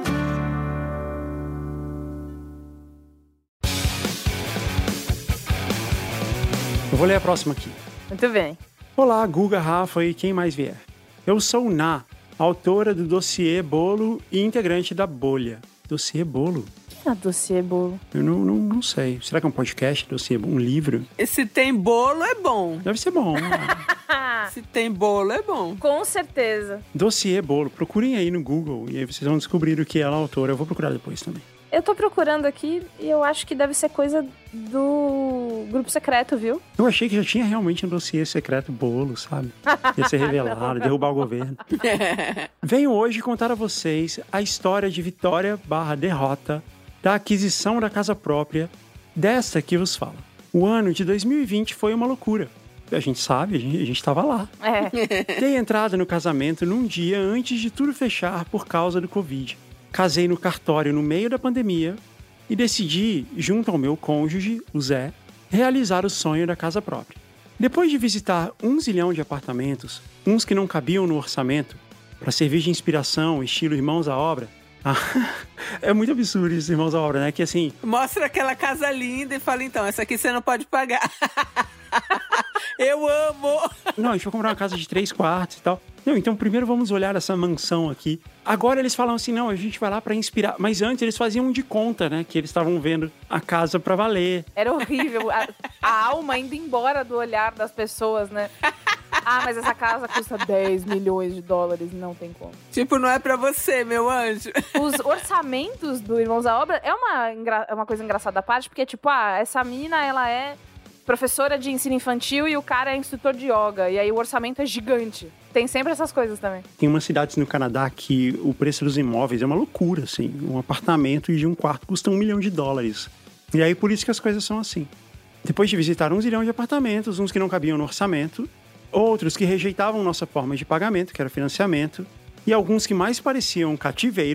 Eu vou ler a próxima aqui. Muito bem. Olá, Guga, Rafa e quem mais vier. Eu sou Ná, autora do Dossiê Bolo e integrante da Bolha. Dossiê Bolo? O que é Dossiê Bolo? Eu não sei. Será que é um podcast, Dossiê Bolo? Um livro? Se tem bolo, é bom. Deve ser bom. Se tem bolo, é bom. Com certeza. Dossiê Bolo. Procurem aí no Google e aí vocês vão descobrir o que ela é a autora. Eu vou procurar depois também. Eu tô procurando aqui e eu acho que deve ser coisa do grupo secreto, viu? Eu achei que já tinha realmente um dossiê secreto Bolo, sabe? Ia ser revelado, derrubar o governo. Venho hoje contar a vocês a história de vitória/derrota da aquisição da casa própria desta que vos fala. O ano de 2020 foi uma loucura. A gente sabe, a gente estava lá. Dei entrada no casamento num dia antes de tudo fechar por causa do Covid. Casei no cartório no meio da pandemia e decidi, junto ao meu cônjuge, o Zé, realizar o sonho da casa própria. Depois de visitar 1 zilhão de apartamentos, uns que não cabiam no orçamento, para servir de inspiração, estilo Irmãos à Obra... é muito absurdo isso, Irmãos à Obra, né? Que assim... Mostra aquela casa linda e fala, então, essa aqui você não pode pagar. Eu amo! Não, a gente vai comprar uma casa de 3 quartos e tal. Não, então primeiro vamos olhar essa mansão aqui. Agora eles falam assim, não, a gente vai lá pra inspirar. Mas antes eles faziam de conta, né? Que eles estavam vendo a casa pra valer. Era horrível. A alma indo embora do olhar das pessoas, né? Ah, mas essa casa custa 10 milhões de dólares, não tem como. Tipo, não é pra você, meu anjo. Os orçamentos do Irmãos à Obra é uma coisa engraçada à parte, porque, tipo, essa mina, ela é professora de ensino infantil e o cara é instrutor de yoga. E aí o orçamento é gigante. Tem sempre essas coisas também. Tem umas cidades no Canadá que o preço dos imóveis é uma loucura, assim. Um apartamento de 1 quarto custa $1 milhão. E aí por isso que as coisas são assim. Depois de visitar 1 zilhão de apartamentos, uns que não cabiam no orçamento, outros que rejeitavam nossa forma de pagamento, que era financiamento, e alguns que mais pareciam cativeiro,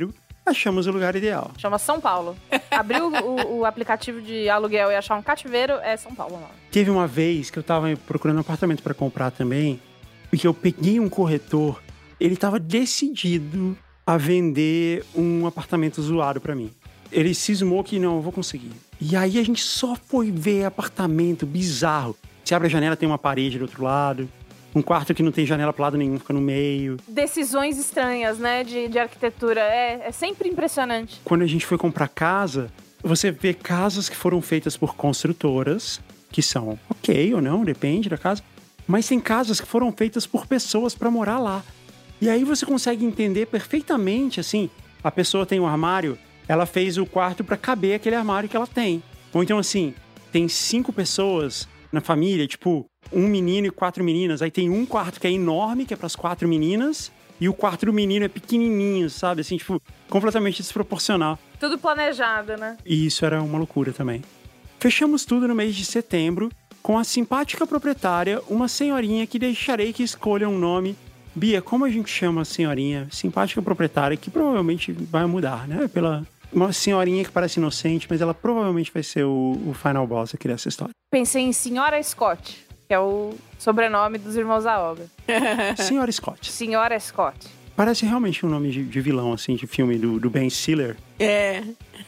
achamos o lugar ideal. Chama São Paulo. Abriu o aplicativo de aluguel e achar um cativeiro, é São Paulo. Não. Teve uma vez que eu tava procurando um apartamento pra comprar também, porque eu peguei um corretor, ele tava decidido a vender um apartamento zoado pra mim. Ele cismou que não, eu vou conseguir. E aí a gente só foi ver apartamento bizarro. Você abre a janela, tem uma parede do outro lado. Um quarto que não tem janela pro lado nenhum, fica no meio. Decisões estranhas, né, de arquitetura. É sempre impressionante. Quando a gente foi comprar casa, você vê casas que foram feitas por construtoras, que são ok ou não, depende da casa. Mas tem casas que foram feitas por pessoas pra morar lá. E aí você consegue entender perfeitamente, assim, a pessoa tem um armário, ela fez o quarto pra caber aquele armário que ela tem. Ou então, assim, tem 5 pessoas na família, tipo, um menino e 4 meninas. Aí tem um quarto que é enorme, que é pras 4 meninas, e o quarto do menino é pequenininho, sabe? Assim, tipo, completamente desproporcional. Tudo planejado, né? E isso era uma loucura também. Fechamos tudo no mês de setembro, com a simpática proprietária, uma senhorinha que deixarei que escolha um nome. Bia, como a gente chama a senhorinha? Simpática proprietária, que provavelmente vai mudar, né? Uma senhorinha que parece inocente, mas ela provavelmente vai ser o final boss aqui dessa história. Pensei em Senhora Scott, que é o sobrenome dos irmãos da obra. Senhora Scott. Senhora Scott. Parece realmente um nome de vilão, assim, de filme do Ben Stiller. É.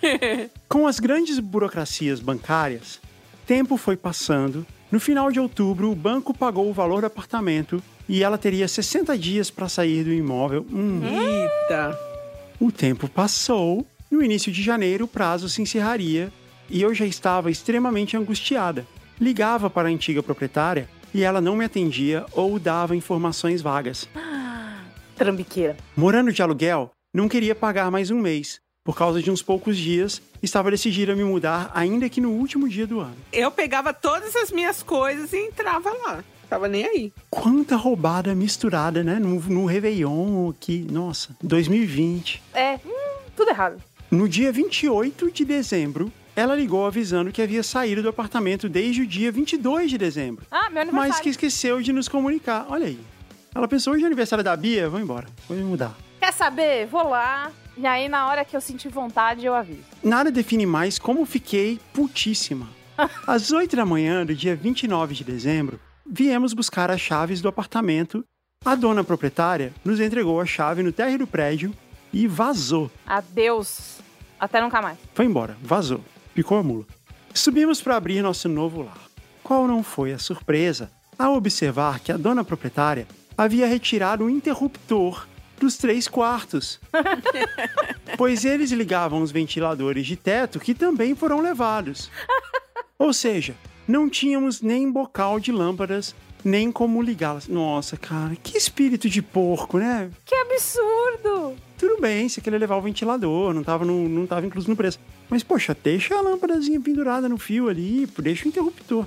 Com as grandes burocracias bancárias, tempo foi passando. No final de outubro, o banco pagou o valor do apartamento e ela teria 60 dias para sair do imóvel. Eita! O tempo passou. No início de janeiro, o prazo se encerraria e eu já estava extremamente angustiada. Ligava para a antiga proprietária e ela não me atendia ou dava informações vagas. Trambiqueira. Morando de aluguel, não queria pagar mais um mês. Por causa de uns poucos dias, estava decidida a me mudar, ainda que no último dia do ano. Eu pegava todas as minhas coisas e entrava lá. Tava nem aí. Quanta roubada misturada, né? No Réveillon aqui. Nossa, 2020. Tudo errado. No dia 28 de dezembro, ela ligou avisando que havia saído do apartamento desde o dia 22 de dezembro. Ah, meu aniversário. Mas que esqueceu de nos comunicar. Olha aí. Ela pensou, hoje é aniversário da Bia, vou embora. Vou me mudar. Quer saber? Vou lá. E aí, na hora que eu sentir vontade, eu aviso. Nada define mais como fiquei putíssima. Às 8 da manhã do dia 29 de dezembro, viemos buscar as chaves do apartamento. A dona proprietária nos entregou a chave no térreo do prédio e vazou. Adeus. Até nunca mais. Foi embora, vazou. Picou a mula. Subimos para abrir nosso novo lar. Qual não foi a surpresa ao observar que a dona proprietária havia retirado o interruptor dos 3 quartos. Pois eles ligavam os ventiladores de teto que também foram levados. Ou seja, não tínhamos nem bocal de lâmpadas, nem como ligá-las. Nossa, cara, que espírito de porco, né? Que absurdo! Tudo bem, você queria levar o ventilador, não tava incluso no preço. Mas, poxa, deixa a lâmpadazinha pendurada no fio ali, deixa o interruptor.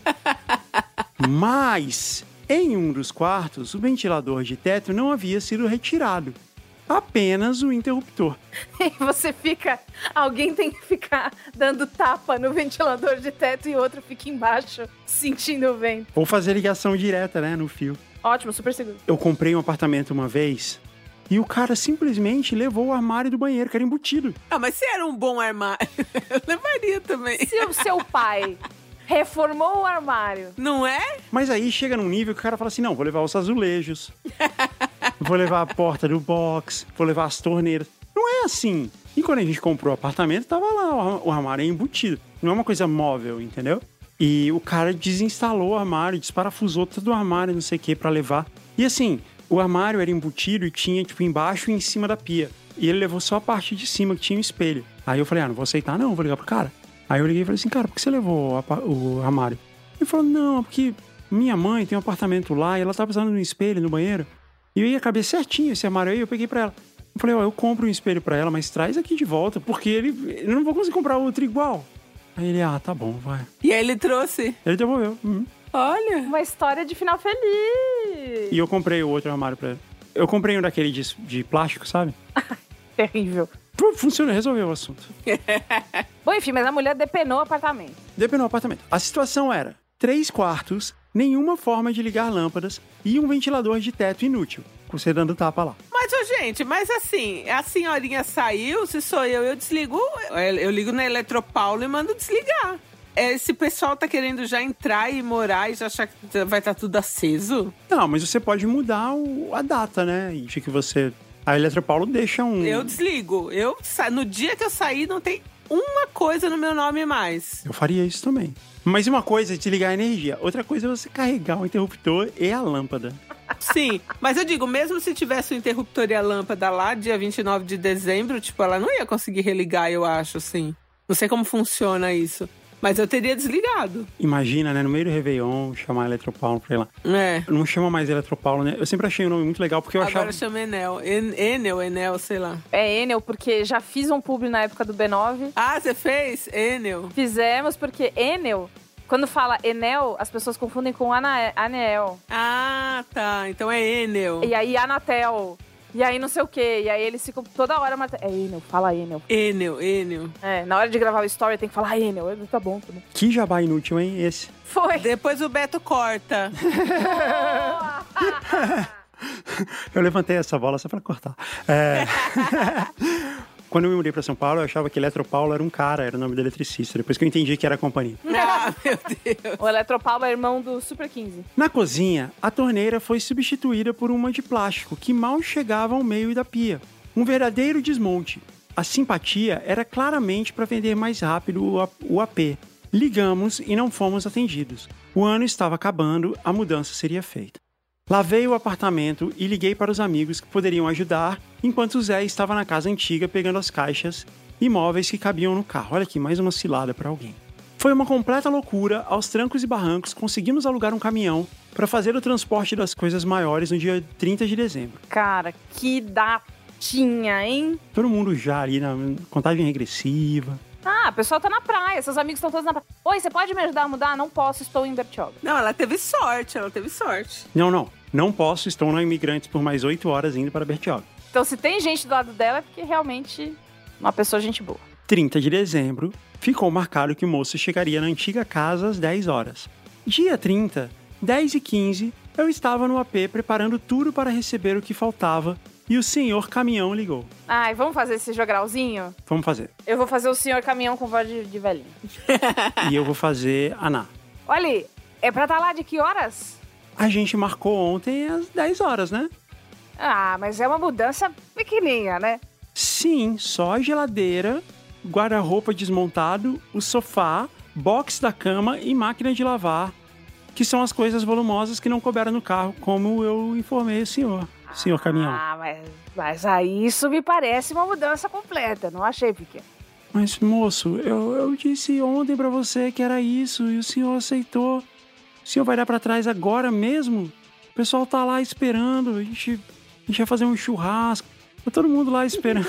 Mas, em um dos quartos, o ventilador de teto não havia sido retirado. Apenas o interruptor. E você fica... Alguém tem que ficar dando tapa no ventilador de teto e outro fica embaixo, sentindo o vento. Ou fazer ligação direta, né, no fio. Ótimo, super seguro. Eu comprei um apartamento uma vez e o cara simplesmente levou o armário do banheiro, que era embutido. Ah, mas se era um bom armário, eu levaria também. Se o seu pai reformou o armário... Não é? Mas aí chega num nível que o cara fala assim, não, vou levar os azulejos, vou levar a porta do box, vou levar as torneiras. Não é assim. E quando a gente comprou o apartamento, tava lá, o armário é embutido. Não é uma coisa móvel, entendeu? E o cara desinstalou o armário, desparafusou todo o armário, não sei o que, pra levar. E assim, o armário era embutido e tinha, tipo, embaixo e em cima da pia. E ele levou só a parte de cima, que tinha um espelho. Aí eu falei, não vou aceitar não, vou ligar pro cara. Aí eu liguei e falei assim, cara, por que você levou o armário? Ele falou, não, porque minha mãe tem um apartamento lá e ela tá precisando de um espelho no banheiro. E eu ia caber certinho esse armário aí, eu peguei pra ela. Eu falei, eu compro um espelho pra ela, mas traz aqui de volta, porque eu não vou conseguir comprar outro igual. Aí ele, tá bom, vai. E aí ele trouxe? Ele devolveu. Olha. Uma história de final feliz. E eu comprei o outro armário pra ele. Eu comprei um daquele de plástico, sabe? Terrível. Funciona, resolveu o assunto. Bom, enfim, mas a mulher depenou o apartamento. Depenou o apartamento. A situação era 3 quartos, nenhuma forma de ligar lâmpadas e um ventilador de teto inútil, você dando tapa lá. Mas Mas, gente, assim, a senhorinha saiu, se sou eu desligo. Eu ligo na Eletropaulo e mando desligar. Esse pessoal tá querendo já entrar e morar e já achar que vai estar tudo aceso? Não, mas você pode mudar a data, né? E de que você... A Eletropaulo deixa um... Eu desligo. No dia que eu sair, não tem uma coisa no meu nome mais. Eu faria isso também. Mas uma coisa é desligar a energia. Outra coisa é você carregar o interruptor e a lâmpada. Sim, mas eu digo, mesmo se tivesse o interruptor e a lâmpada lá, dia 29 de dezembro, tipo, ela não ia conseguir religar, eu acho, assim. Não sei como funciona isso. Mas eu teria desligado. Imagina, né? No meio do Réveillon, chamar a Eletropaulo pra ir lá. Não chama mais Eletropaulo, né? Eu sempre achei o nome muito legal, porque eu achava... Agora chama Enel. Enel, sei lá. É Enel, porque já fiz um publi na época do B9. Ah, você fez? Enel. Fizemos, porque Enel... Quando fala Enel, as pessoas confundem com Anel. Ah, tá. Então é Enel. E aí Anatel. E aí não sei o quê. E aí eles ficam toda hora... É Enel, fala Enel. Enel. Na hora de gravar o story tem que falar Enel. Tá bom. Que jabá inútil, hein, esse? Foi. Depois o Beto corta. Eu levantei essa bola só pra cortar. Quando eu me mudei pra São Paulo, eu achava que Eletropaulo era um cara, era o nome do eletricista. Depois que eu entendi que era a companhia. Ah, meu Deus. O Eletropaulo é irmão do Super 15. Na cozinha, a torneira foi substituída por uma de plástico, que mal chegava ao meio da pia. Um verdadeiro desmonte. A simpatia era claramente para vender mais rápido o AP. Ligamos e não fomos atendidos. O ano estava acabando, a mudança seria feita. Lavei o apartamento e liguei para os amigos que poderiam ajudar, enquanto o Zé estava na casa antiga pegando as caixas e móveis que cabiam no carro. Olha aqui, mais uma cilada para alguém. Foi uma completa loucura, aos trancos e barrancos, conseguimos alugar um caminhão para fazer o transporte das coisas maiores no dia 30 de dezembro. Cara, que datinha, hein? Todo mundo já ali na contagem regressiva. Ah, o pessoal tá na praia, seus amigos estão todos na praia. Oi, você pode me ajudar a mudar? Não posso, estou em Bertioga. Não, ela teve sorte. Não posso, estou na Imigrantes por mais 8 horas indo para Bertioga. Então, se tem gente do lado dela, é porque realmente uma pessoa gente boa. 30 de dezembro, ficou marcado que o moço chegaria na antiga casa às 10 horas. Dia 30, 10h15, eu estava no AP preparando tudo para receber o que faltava e o senhor caminhão ligou. Ai, vamos fazer esse jogralzinho? Vamos fazer. Eu vou fazer o senhor caminhão com voz de velhinho. E eu vou fazer a Ná. Olha, é pra estar lá de que horas? A gente marcou ontem às 10 horas, né? Ah, mas é uma mudança pequenininha, né? Sim, só a geladeira, guarda-roupa desmontado, o sofá, box da cama e máquina de lavar, que são as coisas volumosas que não couberam no carro, como eu informei o senhor caminhão. Ah, mas aí isso me parece uma mudança completa, não achei pequeno. Mas, moço, eu disse ontem pra você que era isso e o senhor aceitou. O senhor vai dar pra trás agora mesmo? O pessoal tá lá esperando, a gente vai fazer um churrasco. Tá todo mundo lá esperando.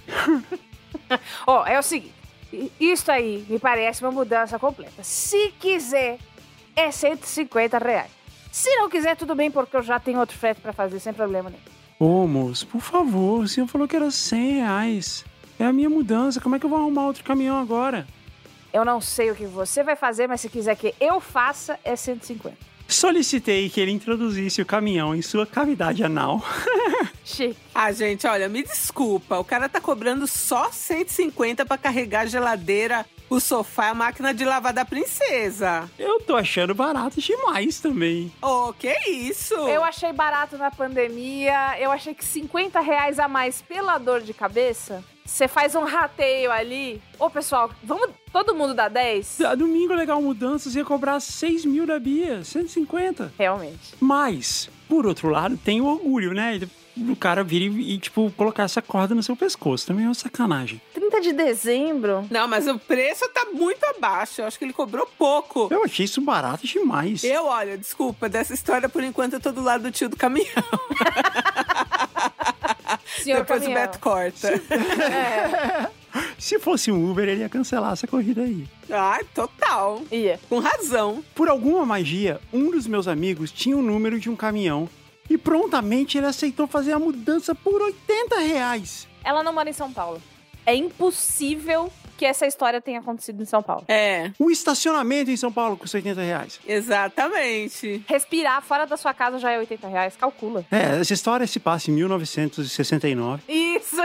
Ó, é o seguinte, isso aí me parece uma mudança completa. Se quiser, é R$150. Se não quiser, tudo bem, porque eu já tenho outro frete pra fazer, sem problema nenhum. Ô, moço, por favor, o senhor falou que era R$100. É a minha mudança, como é que eu vou arrumar outro caminhão agora? Eu não sei o que você vai fazer, mas se quiser que eu faça, é 150. Solicitei que ele introduzisse o caminhão em sua cavidade anal. Chique. Ah, gente, olha, me desculpa. O cara tá cobrando só 150 pra carregar a geladeira, o sofá, a máquina de lavar da princesa. Eu tô achando barato demais também. Oh, que isso? Eu achei barato na pandemia. Eu achei que R$50 a mais pela dor de cabeça. Você faz um rateio ali. Ô, pessoal, vamos todo mundo dar 10? Domingo Legal Mudanças ia cobrar 6 mil da Bia, 150. Realmente. Mas, por outro lado, tem o orgulho, né? O cara vir e, tipo, colocar essa corda no seu pescoço. Também é uma sacanagem. 30 de dezembro? Não, mas o preço tá muito abaixo. Eu acho que ele cobrou pouco. Eu achei isso barato demais. Olha, desculpa, dessa história, por enquanto, eu tô do lado do tio do caminhão. Senhor Depois caminhão. o Beto corta. Se fosse um Uber, ele ia cancelar essa corrida aí. Ai, total. Ia. Com razão. Por alguma magia, um dos meus amigos tinha o número de um caminhão e prontamente ele aceitou fazer a mudança por R$80. Ela não mora em São Paulo. É impossível que essa história tenha acontecido em São Paulo. É. O estacionamento em São Paulo custa R$80. Exatamente. Respirar fora da sua casa já é R$80, calcula. Essa história se passa em 1969. Isso!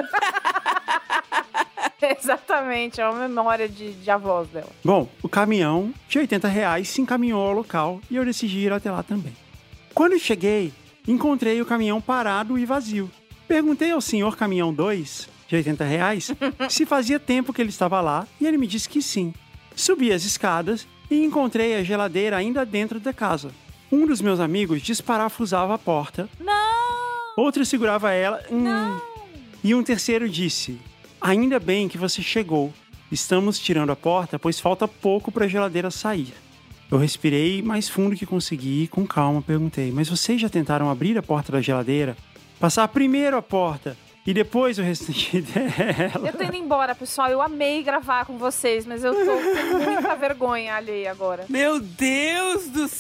Exatamente, é uma memória de avós dela. Bom, o caminhão de R$80 se encaminhou ao local e eu decidi ir até lá também. Quando eu cheguei, encontrei o caminhão parado e vazio. Perguntei ao senhor Caminhão 2, de R$80, se fazia tempo que ele estava lá e ele me disse que sim. Subi as escadas e encontrei a geladeira ainda dentro da casa. Um dos meus amigos desparafusava a porta. Não! Outro segurava ela. Não! E um terceiro disse: ainda bem que você chegou. Estamos tirando a porta, pois falta pouco para a geladeira sair. Eu respirei mais fundo que consegui e com calma perguntei: mas vocês já tentaram abrir a porta da geladeira? Passar primeiro a porta e depois o restante dela? Eu tô indo embora, pessoal. Eu amei gravar com vocês, mas eu tô com muita vergonha alheia agora. Meu Deus do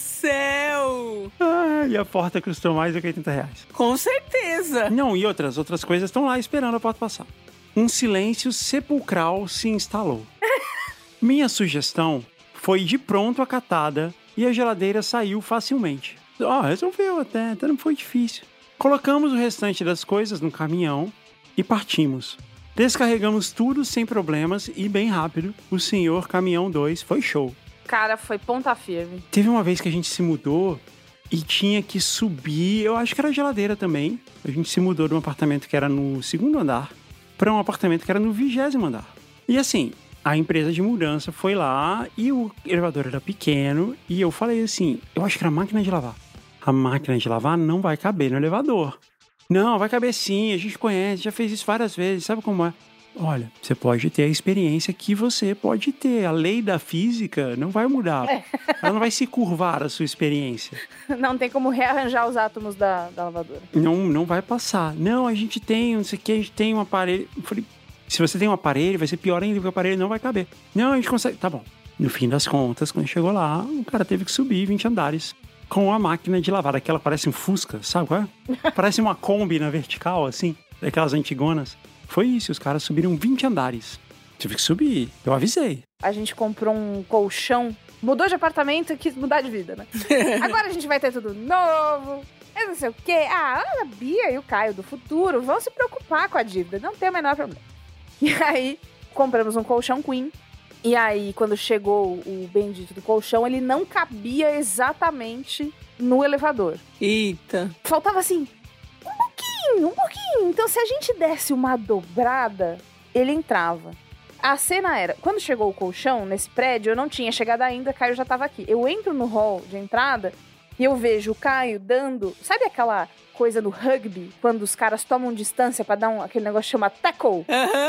céu! E a porta custou mais do que R$80. Com certeza! Não, e outras coisas estão lá esperando a porta passar. Um silêncio sepulcral se instalou. Minha sugestão foi de pronto acatada e a geladeira saiu facilmente. Resolveu até não foi difícil. Colocamos o restante das coisas no caminhão e partimos. Descarregamos tudo sem problemas e bem rápido. O senhor Caminhão 2 foi show. Cara, foi ponta firme. Teve uma vez que a gente se mudou e tinha que subir, eu acho que era geladeira também. A gente se mudou de um apartamento que era no 2º andar para um apartamento que era no 20º andar. E assim, a empresa de mudança foi lá e o elevador era pequeno e eu falei assim, eu acho que era a máquina de lavar. A máquina de lavar não vai caber no elevador. Não, vai caber sim, a gente conhece, já fez isso várias vezes, sabe como é? Olha, você pode ter a experiência que você pode ter. A lei da física não vai mudar. Ela não vai se curvar a sua experiência. Não tem como rearranjar os átomos da lavadora. Não vai passar. Não, a gente tem, não sei o que, a gente tem um aparelho. Eu falei, se você tem um aparelho, vai ser pior ainda, porque o aparelho não vai caber. Não, a gente consegue. Tá bom. No fim das contas, quando chegou lá, o cara teve que subir 20 andares com a máquina de lavar. Aquela parece um Fusca, sabe qual é? Parece uma Kombi na vertical, assim, daquelas antigonas. Foi isso, os caras subiram 20 andares. Tive que subir, eu avisei. A gente comprou um colchão, mudou de apartamento e quis mudar de vida, né? Agora a gente vai ter tudo novo, eu não sei o quê. A Bia e o Caio do futuro vão se preocupar com a dívida, não tem o menor problema. E aí, compramos um colchão queen. E aí, quando chegou o bendito do colchão, ele não cabia exatamente no elevador. Eita. Faltava assim, um pouquinho. Então, se a gente desse uma dobrada, ele entrava. A cena era, quando chegou o colchão nesse prédio, eu não tinha chegado ainda, Caio já tava aqui. Eu entro no hall de entrada e eu vejo o Caio dando, sabe aquela coisa do rugby, quando os caras tomam distância pra dar aquele negócio que chama tackle?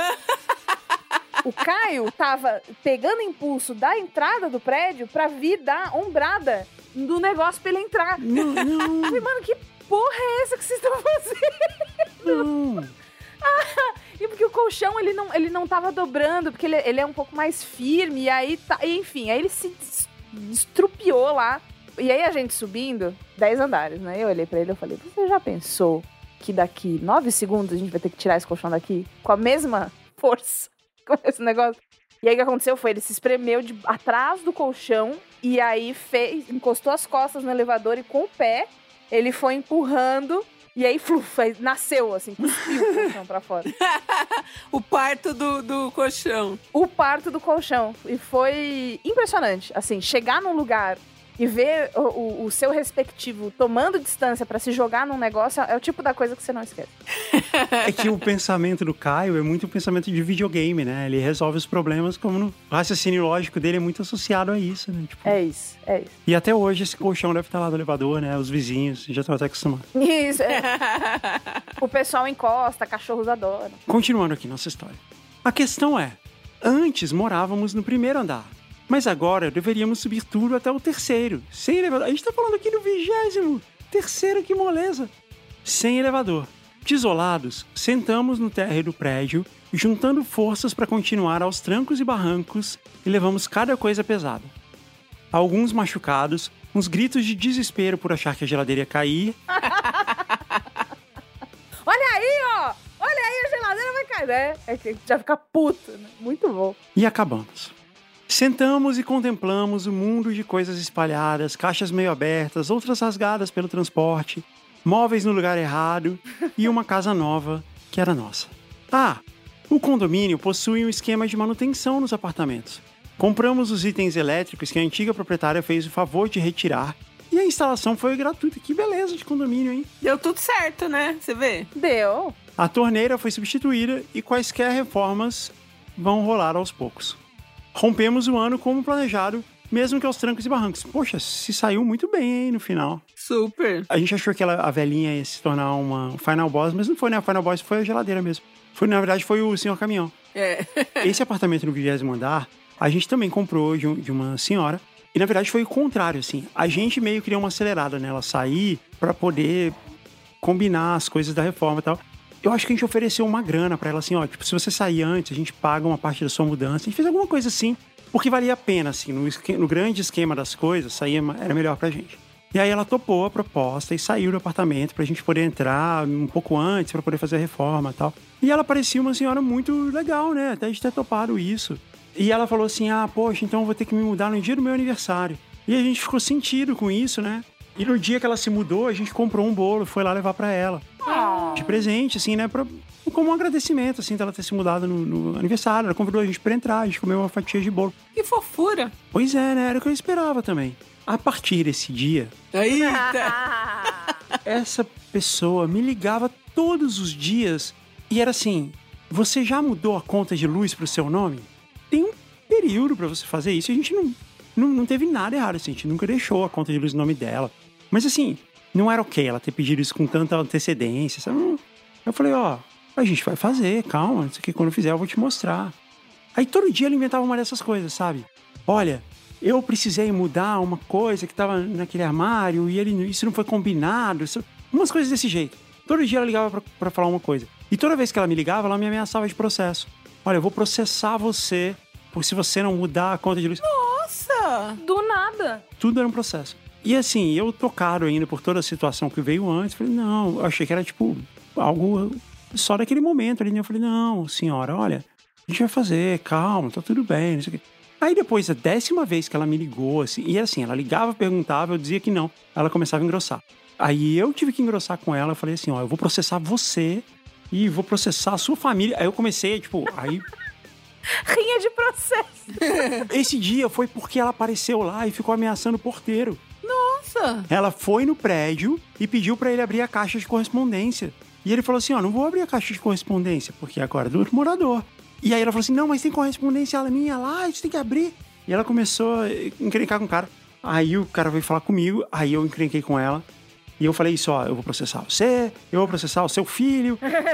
O Caio tava pegando impulso da entrada do prédio pra vir dar ombrada do negócio pra ele entrar. Não. Eu falei, mano, que porra é essa que vocês estão fazendo? Não. E porque o colchão, ele não tava dobrando, porque ele é um pouco mais firme, e aí, enfim, aí ele se estrupiou lá. E aí a gente subindo 10 andares, né? Eu olhei pra ele e falei, você já pensou que daqui 9 segundos a gente vai ter que tirar esse colchão daqui? Com a mesma força, com esse negócio? E aí o que aconteceu foi, ele se espremeu atrás do colchão, e aí encostou as costas no elevador e com o pé, ele foi empurrando. E aí, nasceu, assim, cuspiu o colchão pra fora. O parto do colchão. O parto do colchão. E foi impressionante, assim, chegar num lugar e ver o seu respectivo tomando distância pra se jogar num negócio é o tipo da coisa que você não esquece. É que o pensamento do Caio é muito um pensamento de videogame, né? Ele resolve os problemas como o raciocínio lógico dele é muito associado a isso, né? Tipo... É isso. E até hoje esse colchão deve estar lá no elevador, né? Os vizinhos já estão até acostumados. Isso, O pessoal encosta, cachorros adoram. Continuando aqui nossa história. A questão é, antes morávamos no 1º andar. Mas agora deveríamos subir tudo até o 3º, sem elevador. A gente tá falando aqui do 20º. 3º, que moleza. Sem elevador. Desolados, sentamos no térreo do prédio, juntando forças para continuar aos trancos e barrancos e levamos cada coisa pesada. Alguns machucados, uns gritos de desespero por achar que a geladeira ia cair. Olha aí, ó! olha aí, a geladeira vai cair, né? É que a gente já fica puto, né? Muito bom. E acabamos. Sentamos e contemplamos o mundo de coisas espalhadas, caixas meio abertas, outras rasgadas pelo transporte, móveis no lugar errado e uma casa nova que era nossa. O condomínio possui um esquema de manutenção nos apartamentos. Compramos os itens elétricos que a antiga proprietária fez o favor de retirar e a instalação foi gratuita. Que beleza de condomínio, hein? Deu tudo certo, né? Você vê? Deu. A torneira foi substituída e quaisquer reformas vão rolar aos poucos. Rompemos o ano como planejado, mesmo que aos trancos e barrancos. Poxa, se saiu muito bem, hein, no final. Super. A gente achou que a velhinha ia se tornar uma Final Boss, mas não foi, né? A Final Boss foi a geladeira mesmo. Na verdade, foi o senhor caminhão. É. Esse apartamento no 20º andar, a gente também comprou de uma senhora. E, na verdade, foi o contrário, assim. A gente meio que deu uma acelerada nela sair pra poder combinar as coisas da reforma e tal. Eu acho que a gente ofereceu uma grana pra ela, assim, ó. Tipo, se você sair antes, a gente paga uma parte da sua mudança. A gente fez alguma coisa assim, porque valia a pena, assim. No grande esquema das coisas, era melhor pra gente. E aí ela topou a proposta e saiu do apartamento pra gente poder entrar um pouco antes, pra poder fazer a reforma e tal. E ela parecia uma senhora muito legal, né? Até a gente ter topado isso. E ela falou assim, poxa, então eu vou ter que me mudar no dia do meu aniversário. E a gente ficou sentido com isso, né? E no dia que ela se mudou, a gente comprou um bolo, foi lá levar pra ela. De presente, assim, né? Como um agradecimento, assim, dela ter se mudado no aniversário. Ela convidou a gente pra entrar, a gente comeu uma fatia de bolo. Que fofura. Pois é, né? Era o que eu esperava também. A partir desse dia, Eita! essa pessoa me ligava todos os dias e era assim, você já mudou a conta de luz pro seu nome? Tem um período pra você fazer isso. E a gente não teve nada errado, assim, a gente nunca deixou a conta de luz no nome dela. Mas assim, não era ok ela ter pedido isso com tanta antecedência, sabe? Eu falei, a gente vai fazer, calma, isso aqui quando eu fizer eu vou te mostrar. Aí todo dia ela inventava uma dessas coisas, sabe? Olha, eu precisei mudar uma coisa que tava naquele armário e isso não foi combinado, umas coisas desse jeito. Todo dia ela ligava pra falar uma coisa. E toda vez que ela me ligava, ela me ameaçava de processo. Olha, eu vou processar você por se você não mudar a conta de luz. Nossa! Do nada. Tudo era um processo. E assim, eu tocado ainda por toda a situação que veio antes, falei, não, eu achei que era tipo algo só daquele momento ali, né? Eu falei, não, senhora, olha, a gente vai fazer, calma, tá tudo bem, não sei o quê. Aí depois, a 10ª vez que ela me ligou, assim, e assim, ela ligava, perguntava, eu dizia que não, ela começava a engrossar. Aí eu tive que engrossar com ela, eu falei assim, eu vou processar você e vou processar a sua família. Aí eu comecei, aí... Rinha de processo. Esse dia foi porque ela apareceu lá e ficou ameaçando o porteiro. Nossa! Ela foi no prédio e pediu pra ele abrir a caixa de correspondência. E ele falou assim, não vou abrir a caixa de correspondência, porque agora é do outro morador. E aí ela falou assim, não, mas tem correspondência minha lá, você tem que abrir. E ela começou a encrencar com o cara. Aí o cara veio falar comigo, aí eu encrenquei com ela. E eu falei isso, eu vou processar você, eu vou processar o seu filho.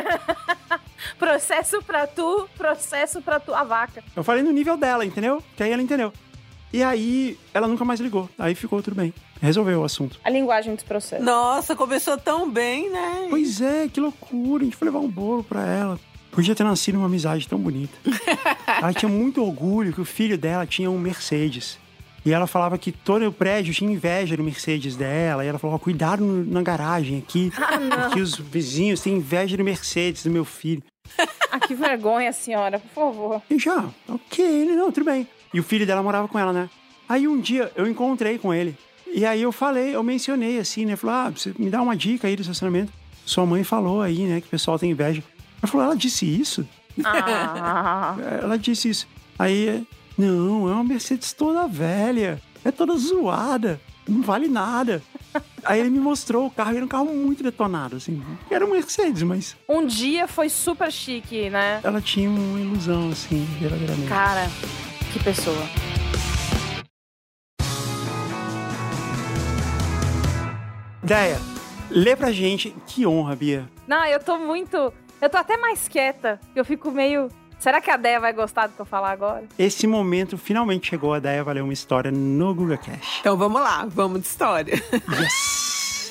Processo pra tu, a vaca. Eu falei no nível dela, entendeu? Que aí ela entendeu. E aí ela nunca mais ligou. Aí ficou tudo bem. Resolveu o assunto. A linguagem dos processos. Nossa, começou tão bem, né? Pois é, que loucura. A gente foi levar um bolo pra ela. Podia ter nascido uma amizade tão bonita. Ela tinha muito orgulho que o filho dela tinha um Mercedes. E ela falava que todo o prédio tinha inveja do Mercedes dela. E ela falou, cuidado na garagem aqui. Aqui os vizinhos têm inveja do Mercedes do meu filho. Que vergonha, senhora, por favor. E já, ok, não, tudo bem. E o filho dela morava com ela, né? Aí um dia eu encontrei com ele. E aí eu mencionei assim, né? Falei, você me dá uma dica aí do estacionamento. Sua mãe falou aí, né, que o pessoal tem inveja. Ela falou, ela disse isso? Ela disse isso. Aí, não, é uma Mercedes toda velha. É toda zoada. Não vale nada. Aí ele me mostrou o carro, era um carro muito detonado, assim. Era um Mercedes, mas... Um dia foi super chique, né? Ela tinha uma ilusão, assim, verdadeiramente. Cara, que pessoa. Deia, lê pra gente. Que honra, Bia. Não, eu tô até mais quieta. Eu fico meio... Será que a Deia vai gostar do que eu falar agora? Esse momento finalmente chegou. A Deia vai ler uma história no GugaCast. Então vamos lá, vamos de história. Yes!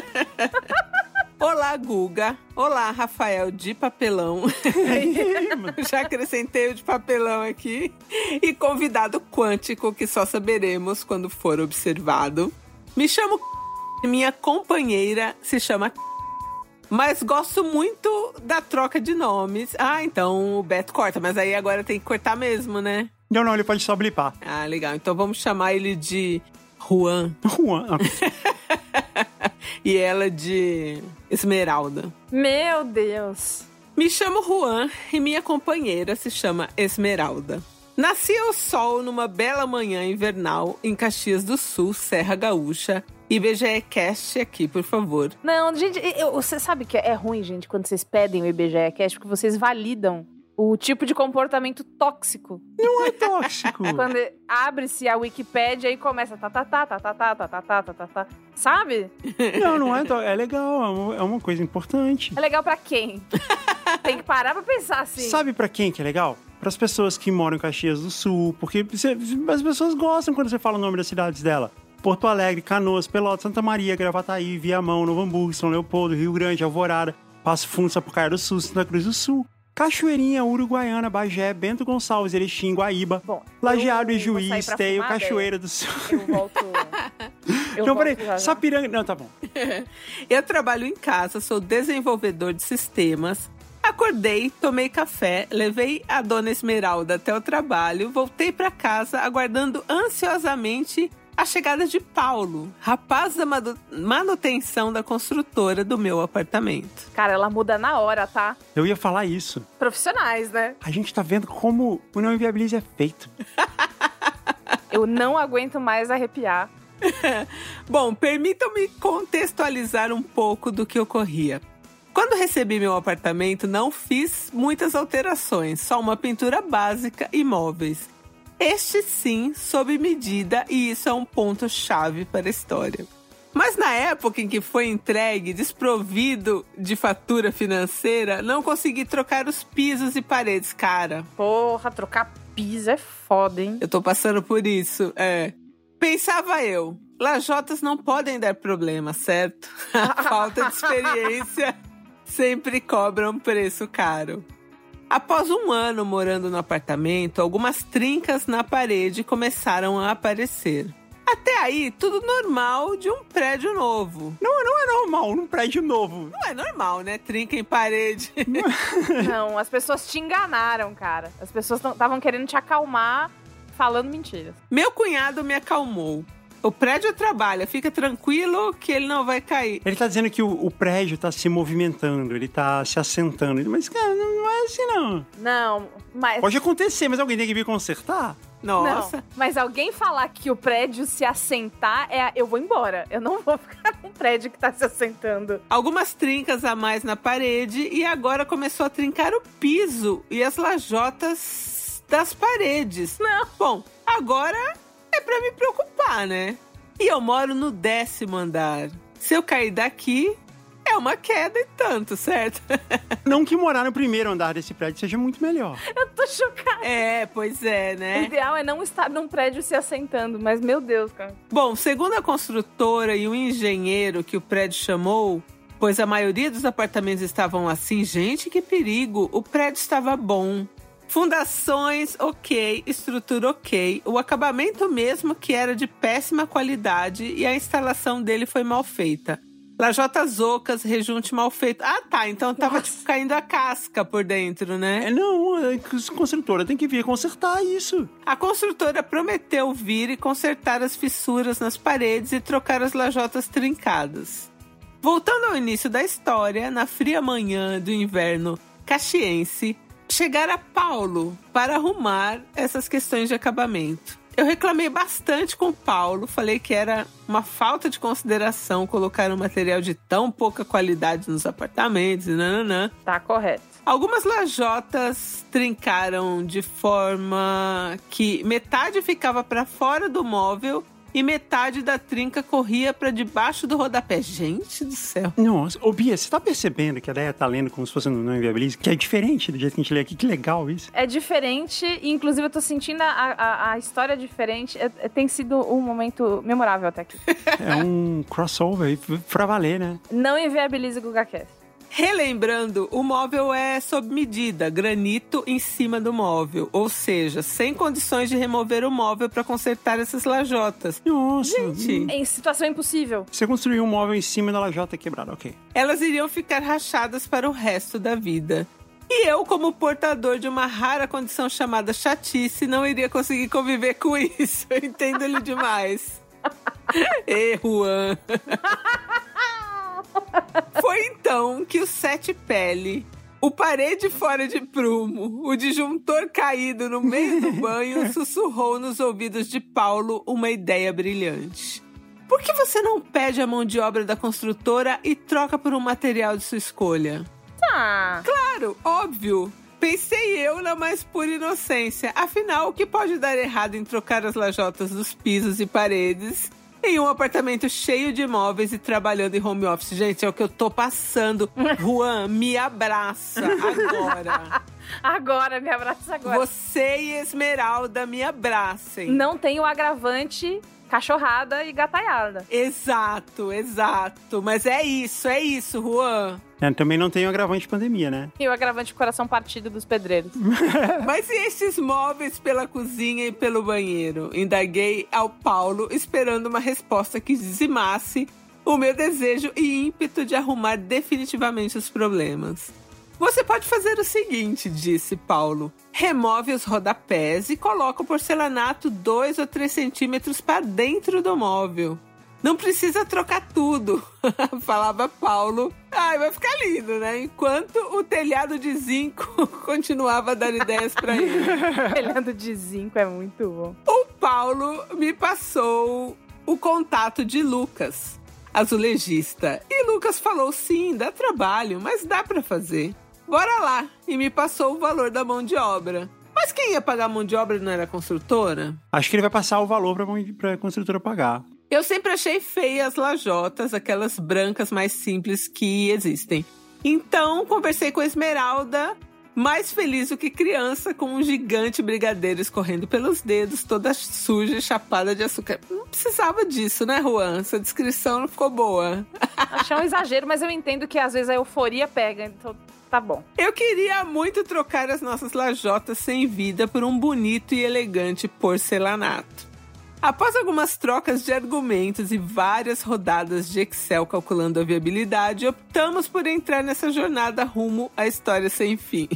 Olá, Guga. Olá, Rafael de papelão. Já acrescentei o de papelão aqui. E convidado quântico que só saberemos quando for observado. Me chamo... Minha companheira se chama... Mas gosto muito da troca de nomes. Ah, então o Beto corta, mas aí agora tem que cortar mesmo, né? Não, ele pode só blipar. Ah, legal. Então vamos chamar ele de Juan. Juan. E ela de Esmeralda. Meu Deus. Me chamo Juan e minha companheira se chama Esmeralda. Nasci ao sol numa bela manhã invernal em Caxias do Sul, Serra Gaúcha. IBGEcast aqui, por favor. Não, gente, você sabe que é ruim, gente, quando vocês pedem o IBGEcast, porque vocês validam o tipo de comportamento tóxico. Não é tóxico. Quando abre-se a Wikipédia e começa sabe? Não é tóxico. É legal, é uma coisa importante. É legal pra quem? Tem que parar pra pensar assim. Sabe pra quem que é legal? Para as pessoas que moram em Caxias do Sul, porque as pessoas gostam quando você fala o nome das cidades dela. Porto Alegre, Canoas, Pelotas, Santa Maria, Gravataí, Viamão, Novo Hamburgo, São Leopoldo, Rio Grande, Alvorada, Passo Fundo, Sapucaia do Sul, Santa Cruz do Sul, Cachoeirinha, Uruguaiana, Bagé, Bento Gonçalves, Erechim, Guaíba, Lajeado e Juiz, Esteio, Cachoeira do Sul. Eu volto... Não, peraí, Sapiranga... Não, tá bom. Eu trabalho em casa, sou desenvolvedor de sistemas. Acordei, tomei café, levei a dona Esmeralda até o trabalho, voltei para casa aguardando ansiosamente a chegada de Paulo, rapaz da manutenção da construtora do meu apartamento. Cara, ela muda na hora, tá? Eu ia falar isso. Profissionais, né? A gente tá vendo como o Não Inviabilize é feito. Eu não aguento mais arrepiar. Bom, permitam-me contextualizar um pouco do que ocorria. Quando recebi meu apartamento, não fiz muitas alterações, só uma pintura básica e móveis. Este sim, sob medida, e isso é um ponto-chave para a história. Mas na época em que foi entregue, desprovido de fatura financeira, não consegui trocar os pisos e paredes, cara. Porra, trocar piso é foda, hein? Eu tô passando por isso, Pensava eu, lajotas não podem dar problema, certo? A falta de experiência sempre cobra um preço caro. Após um ano morando no apartamento, algumas trincas na parede começaram a aparecer. Até aí, tudo normal de um prédio novo. Não é normal num prédio novo. Não é normal, né? Trinca em parede. Não, as pessoas te enganaram, cara. As pessoas estavam querendo te acalmar falando mentiras. Meu cunhado me acalmou. O prédio trabalha, fica tranquilo que ele não vai cair. Ele tá dizendo que o prédio tá se movimentando, ele tá se assentando. Mas, cara, não é assim, não. Não, mas... Pode acontecer, mas alguém tem que vir consertar? Nossa. Não, mas alguém falar que o prédio se assentar, eu vou embora. Eu não vou ficar num prédio que tá se assentando. Algumas trincas a mais na parede e agora começou a trincar o piso e as lajotas das paredes. Não. Bom, agora é pra me preocupar, né? E eu moro no 10º andar. Se eu cair daqui, é uma queda e tanto, certo? Não que morar no primeiro andar desse prédio seja muito melhor. Eu tô chocada. Pois é, né? O ideal é não estar num prédio se assentando, mas meu Deus, cara. Bom, segundo a construtora e o engenheiro que o prédio chamou, pois a maioria dos apartamentos estavam assim, gente, que perigo, o prédio estava bom. Fundações ok, estrutura ok, o acabamento mesmo que era de péssima qualidade e a instalação dele foi mal feita. Lajotas ocas, rejunte mal feito. Ah, tá, então tava tipo caindo a casca por dentro, né? Não, a construtora tem que vir consertar isso. A construtora prometeu vir e consertar as fissuras nas paredes e trocar as lajotas trincadas. Voltando ao início da história, na fria manhã do inverno caxiense, chegara Paulo para arrumar essas questões de acabamento. Eu reclamei bastante com o Paulo, falei que era uma falta de consideração colocar um material de tão pouca qualidade nos apartamentos e nananã. Tá correto. Algumas lajotas trincaram de forma que metade ficava para fora do móvel e metade da trinca corria pra debaixo do rodapé. Gente do céu. Nossa, ô Bia, você tá percebendo que a Deia tá lendo como se fosse no Não Inviabilize? Que é diferente do jeito que a gente lê aqui. Que legal isso. É diferente, e inclusive eu tô sentindo a história diferente. Tem sido um momento memorável até aqui. É um crossover pra valer, né? Não inviabilize o GugaCast. Relembrando, o móvel é sob medida, granito em cima do móvel. Ou seja, sem condições de remover o móvel para consertar essas lajotas. Nossa. Gente, Em situação impossível. Você construiu um móvel em cima da lajota quebrada, ok. elas iriam ficar rachadas para o resto da vida. E eu, como portador de uma rara condição chamada chatice, não iria conseguir conviver com isso. Eu entendo ele demais. Ê, Juan. Foi então que o sete pele, o parede fora de prumo, o disjuntor caído no meio do banho, sussurrou nos ouvidos de Paulo uma ideia brilhante. Por que você não pede a mão de obra da construtora e troca por um material de sua escolha? Tá. Claro, óbvio. Pensei eu na mais pura inocência. Afinal, o que pode dar errado em trocar as lajotas dos pisos e paredes em um apartamento cheio de móveis e trabalhando em home office? Gente, é o que eu tô passando. Juan, me abraça agora. Agora, me abraça agora. Você e Esmeralda me abracem. Não tem o agravante cachorrada e gataiada. Exato, exato. Mas é isso, Juan. Também não tem o agravante de pandemia, né? E o agravante coração partido dos pedreiros. Mas e esses móveis pela cozinha e pelo banheiro? Indaguei ao Paulo, esperando uma resposta que dizimasse o meu desejo e ímpeto de arrumar definitivamente os problemas. Você pode fazer o seguinte, disse Paulo. Remove os rodapés e coloca o porcelanato 2 ou 3 centímetros para dentro do móvel. Não precisa trocar tudo, falava Paulo. Ai, vai ficar lindo, né? Enquanto o telhado de zinco continuava a dar ideias para ele. Telhado de zinco é muito bom. O Paulo me passou o contato de Lucas, azulejista. E Lucas falou, sim, dá trabalho, mas dá para fazer. Bora lá. E me passou o valor da mão de obra. Mas quem ia pagar a mão de obra não era a construtora? Acho que ele vai passar o valor pra construtora pagar. Eu sempre achei feias as lajotas, aquelas brancas mais simples que existem. Então, conversei com a Esmeralda, mais feliz do que criança, com um gigante brigadeiro escorrendo pelos dedos, toda suja e chapada de açúcar. Não precisava disso, né, Juan? Essa descrição não ficou boa. Achei um exagero, mas eu entendo que às vezes a euforia pega, então tá bom. Eu queria muito trocar as nossas lajotas sem vida por um bonito e elegante porcelanato. Após algumas trocas de argumentos e várias rodadas de Excel calculando a viabilidade, optamos por entrar nessa jornada rumo à história sem fim.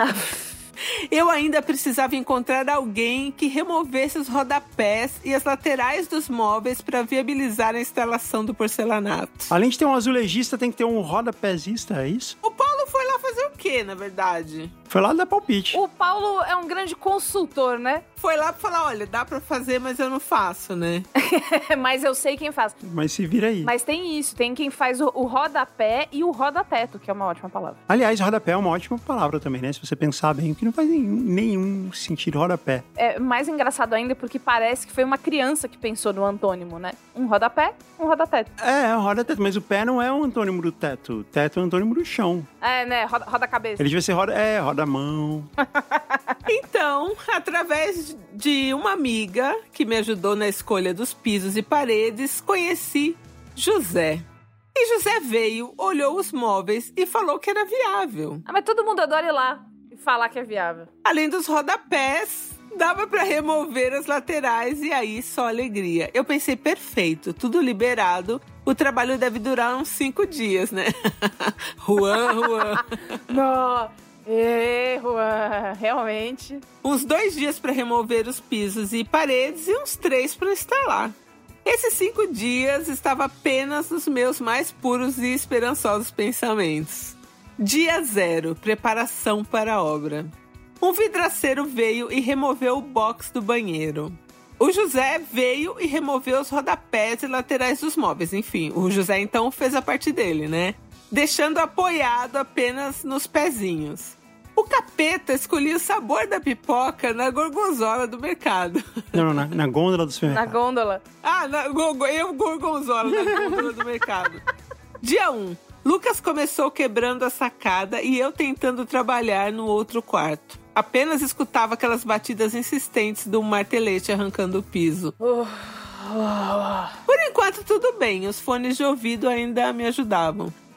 Eu ainda precisava encontrar alguém que removesse os rodapés e as laterais dos móveis para viabilizar a instalação do porcelanato. Além de ter um azulejista, tem que ter um rodapézista, é isso? O Paulo foi lá fazer o quê, na verdade? Foi lá dar palpite. O Paulo é um grande consultor, né? Foi lá pra falar, olha, dá pra fazer, mas eu não faço, né? Mas eu sei quem faz. Mas se vira aí. Mas tem isso, tem quem faz o rodapé e o rodateto, que é uma ótima palavra. Aliás, rodapé é uma ótima palavra também, né? Se você pensar bem, que não faz nenhum sentido rodapé. É mais engraçado ainda porque parece que foi uma criança que pensou no antônimo, né? Um rodapé, um rodateto. É um rodateto, mas o pé não é um antônimo do teto. O teto é um antônimo do chão. É, né? Roda-cabeça. Ele devia ser roda-mão. Então, através de uma amiga que me ajudou na escolha dos pisos e paredes, conheci José. E José veio, olhou os móveis e falou que era viável. Ah, mas todo mundo adora ir lá e falar que é viável. Além dos rodapés, dava para remover as laterais e aí só alegria. Eu pensei, perfeito, tudo liberado. O trabalho deve durar uns 5 dias, né? Juan. Não. Juan, realmente. Uns 2 dias para remover os pisos e paredes e uns 3 para instalar. Esses 5 dias estava apenas nos meus mais puros e esperançosos pensamentos. Dia 0, preparação para a obra. Um vidraceiro veio e removeu o box do banheiro. O José veio e removeu os rodapés e laterais dos móveis. Enfim, o José então fez a parte dele, né? Deixando apoiado apenas nos pezinhos. O capeta escolhia o sabor da pipoca na gorgonzola do mercado. Não, na gôndola do supermercado. Na gôndola. Eu gorgonzola na gôndola do mercado. Dia 1. Lucas começou quebrando a sacada e eu tentando trabalhar no outro quarto. Apenas escutava aquelas batidas insistentes de um martelete arrancando o piso. Por enquanto tudo bem, os fones de ouvido ainda me ajudavam.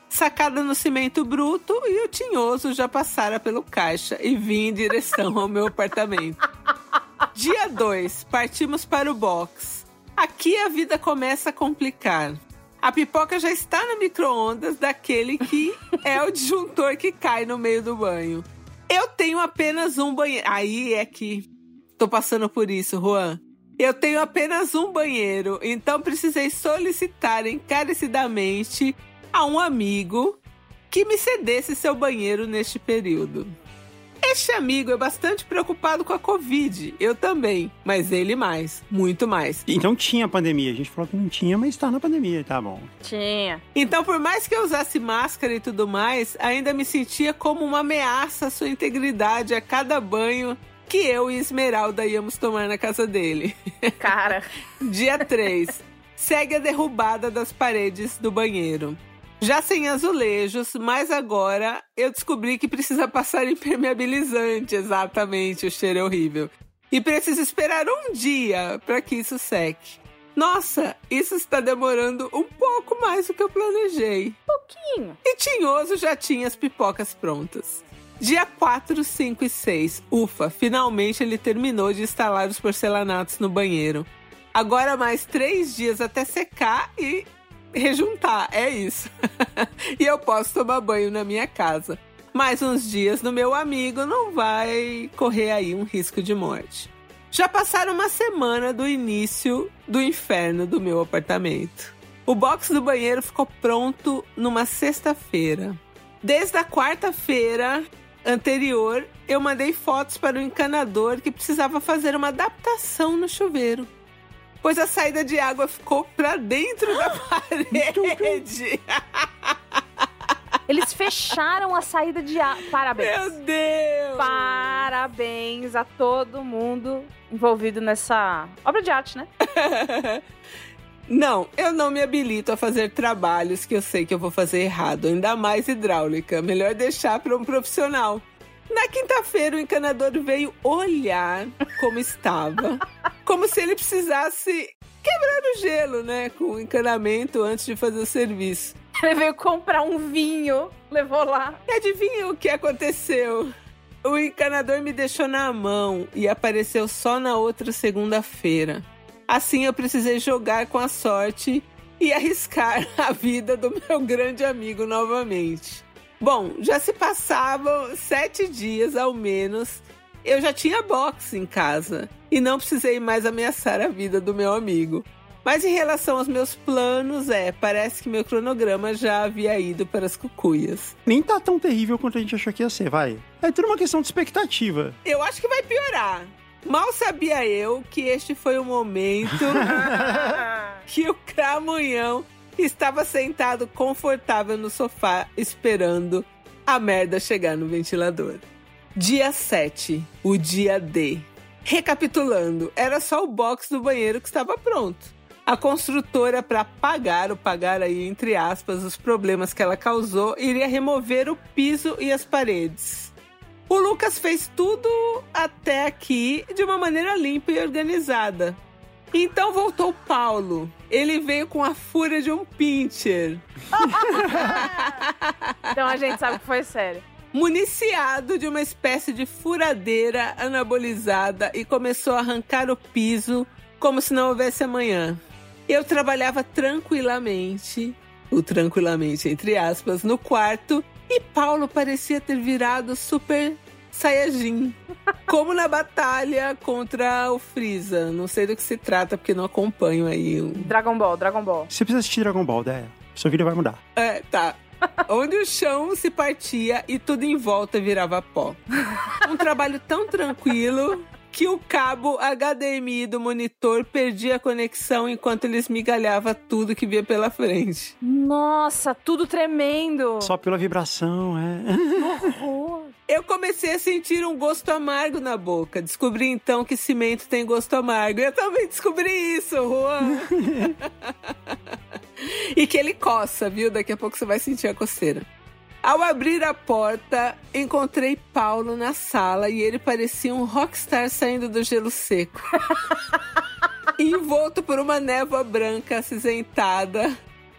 sacada no cimento bruto e o Tinhoso já passara pelo caixa e vim em direção ao meu apartamento. Dia 2, partimos para o box. Aqui a vida começa a complicar. A pipoca já está no micro-ondas daquele que é o disjuntor que cai no meio do banho. Eu tenho apenas um banheiro. Aí é que tô passando por isso, Juan. Eu tenho apenas um banheiro, então precisei solicitar encarecidamente a um amigo que me cedesse seu banheiro neste período. Este amigo é bastante preocupado com a Covid. Eu também, mas ele mais, muito mais. Então tinha pandemia. A gente falou que não tinha, mas tá na pandemia, tá bom. Tinha. Então, por mais que eu usasse máscara e tudo mais, ainda me sentia como uma ameaça à sua integridade a cada banho que eu e Esmeralda íamos tomar na casa dele. Cara. Dia 3. Segue a derrubada das paredes do banheiro. Já sem azulejos, mas agora eu descobri que precisa passar impermeabilizante. Exatamente, o cheiro é horrível. E preciso esperar um dia para que isso seque. Nossa, isso está demorando um pouco mais do que eu planejei. Pouquinho. E Tinhoso já tinha as pipocas prontas. Dia 4, 5 e 6. Ufa, finalmente ele terminou de instalar os porcelanatos no banheiro. Agora mais 3 dias até secar e rejuntar, é isso. E eu posso tomar banho na minha casa. Mais uns dias no meu amigo não vai correr aí um risco de morte. Já passaram uma semana do início do inferno do meu apartamento. O box do banheiro ficou pronto numa sexta-feira. Desde a quarta-feira anterior, eu mandei fotos para o encanador que precisava fazer uma adaptação no chuveiro, pois a saída de água ficou pra dentro da parede. Eles fecharam a saída de água. Parabéns. Meu Deus! Parabéns a todo mundo envolvido nessa obra de arte, né? Não, eu não me habilito a fazer trabalhos que eu sei que eu vou fazer errado, ainda mais hidráulica. Melhor deixar para um profissional. Na quinta-feira, o encanador veio olhar como estava, como se ele precisasse quebrar o gelo, né, com o encanamento antes de fazer o serviço. Ele veio comprar um vinho, levou lá. E adivinha o que aconteceu? O encanador me deixou na mão e apareceu só na outra segunda-feira. Assim eu precisei jogar com a sorte e arriscar a vida do meu grande amigo novamente. Bom, já se passavam 7 dias ao menos. Eu já tinha box em casa e não precisei mais ameaçar a vida do meu amigo. Mas em relação aos meus planos, parece que meu cronograma já havia ido para as cucuias. Nem tá tão terrível quanto a gente achou que ia ser, vai. É tudo uma questão de expectativa. Eu acho que vai piorar. Mal sabia eu que este foi o momento que o Cramunhão estava sentado confortável no sofá esperando a merda chegar no ventilador. Dia 7, o dia D. Recapitulando, era só o box do banheiro que estava pronto. A construtora, para pagar aí, entre aspas, os problemas que ela causou, iria remover o piso e as paredes. O Lucas fez tudo até aqui de uma maneira limpa e organizada. Então voltou o Paulo. Ele veio com a fúria de um pincher. Então a gente sabe que foi sério. Municiado de uma espécie de furadeira anabolizada e começou a arrancar o piso como se não houvesse amanhã. Eu trabalhava tranquilamente, entre aspas, no quarto e Paulo parecia ter virado super Saiyajin, como na batalha contra o Freeza. Não sei do que se trata, porque não acompanho aí. Dragon Ball. Você precisa assistir Dragon Ball, sua vida vai mudar. Tá. Onde o chão se partia e tudo em volta virava pó. Um trabalho tão tranquilo que o cabo HDMI do monitor perdia a conexão enquanto ele esmigalhava tudo que via pela frente. Nossa, tudo tremendo. Só pela vibração, Horror. Eu comecei a sentir um gosto amargo na boca. Descobri então que cimento tem gosto amargo. Eu também descobri isso, Juan. E que ele coça, viu? Daqui a pouco você vai sentir a coceira. Ao abrir a porta, encontrei Paulo na sala e ele parecia um rockstar saindo do gelo seco. Envolto por uma névoa branca acinzentada,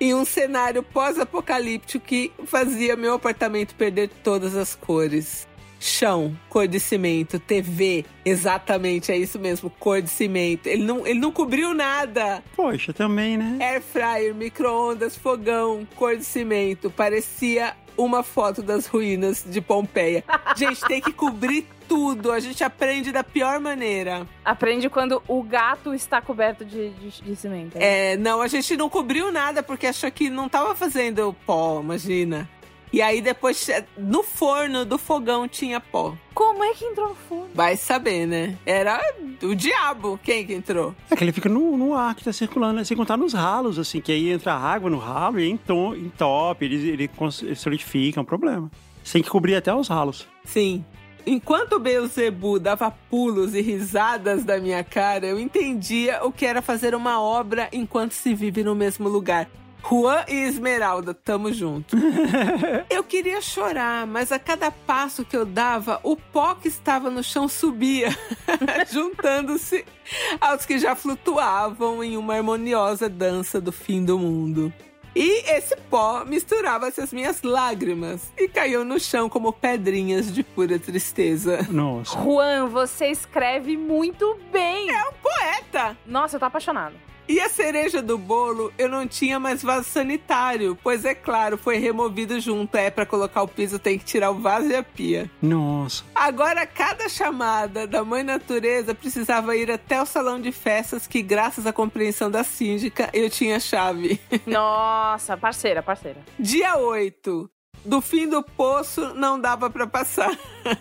em um cenário pós-apocalíptico que fazia meu apartamento perder todas as cores. Chão, cor de cimento, TV, exatamente, é isso mesmo, cor de cimento. Ele não cobriu nada. Poxa, também, né? Air fryer, micro-ondas, fogão, cor de cimento. Parecia uma foto das ruínas de Pompeia. Gente, tem que cobrir tudo. A gente aprende da pior maneira. Aprende quando o gato está coberto de cimento. Não, a gente não cobriu nada porque achou que não tava fazendo pó, imagina. E aí depois, no forno do fogão tinha pó. Como é que entrou no forno? Vai saber, né? Era o diabo quem que entrou. É que ele fica no ar que tá circulando, sem contar nos ralos, assim, que aí entra água no ralo e entope, ele solidifica, é um problema. Você tem que cobrir até os ralos. Sim. Enquanto o Beelzebu dava pulos e risadas da minha cara, eu entendia o que era fazer uma obra enquanto se vive no mesmo lugar. Juan e Esmeralda, tamo junto. Eu queria chorar, mas a cada passo que eu dava, o pó que estava no chão subia, juntando-se aos que já flutuavam em uma harmoniosa dança do fim do mundo. E esse pó misturava-se às minhas lágrimas e caiu no chão como pedrinhas de pura tristeza. Nossa. Juan, você escreve muito bem. É um poeta. Nossa, eu tô apaixonado. E a cereja do bolo, eu não tinha mais vaso sanitário, pois é claro, foi removido junto. Pra colocar o piso tem que tirar o vaso e a pia. Nossa. Agora, cada chamada da Mãe Natureza precisava ir até o salão de festas que, graças à compreensão da síndica, eu tinha chave. Nossa, parceira. Dia 8. Do fim do poço não dava pra passar.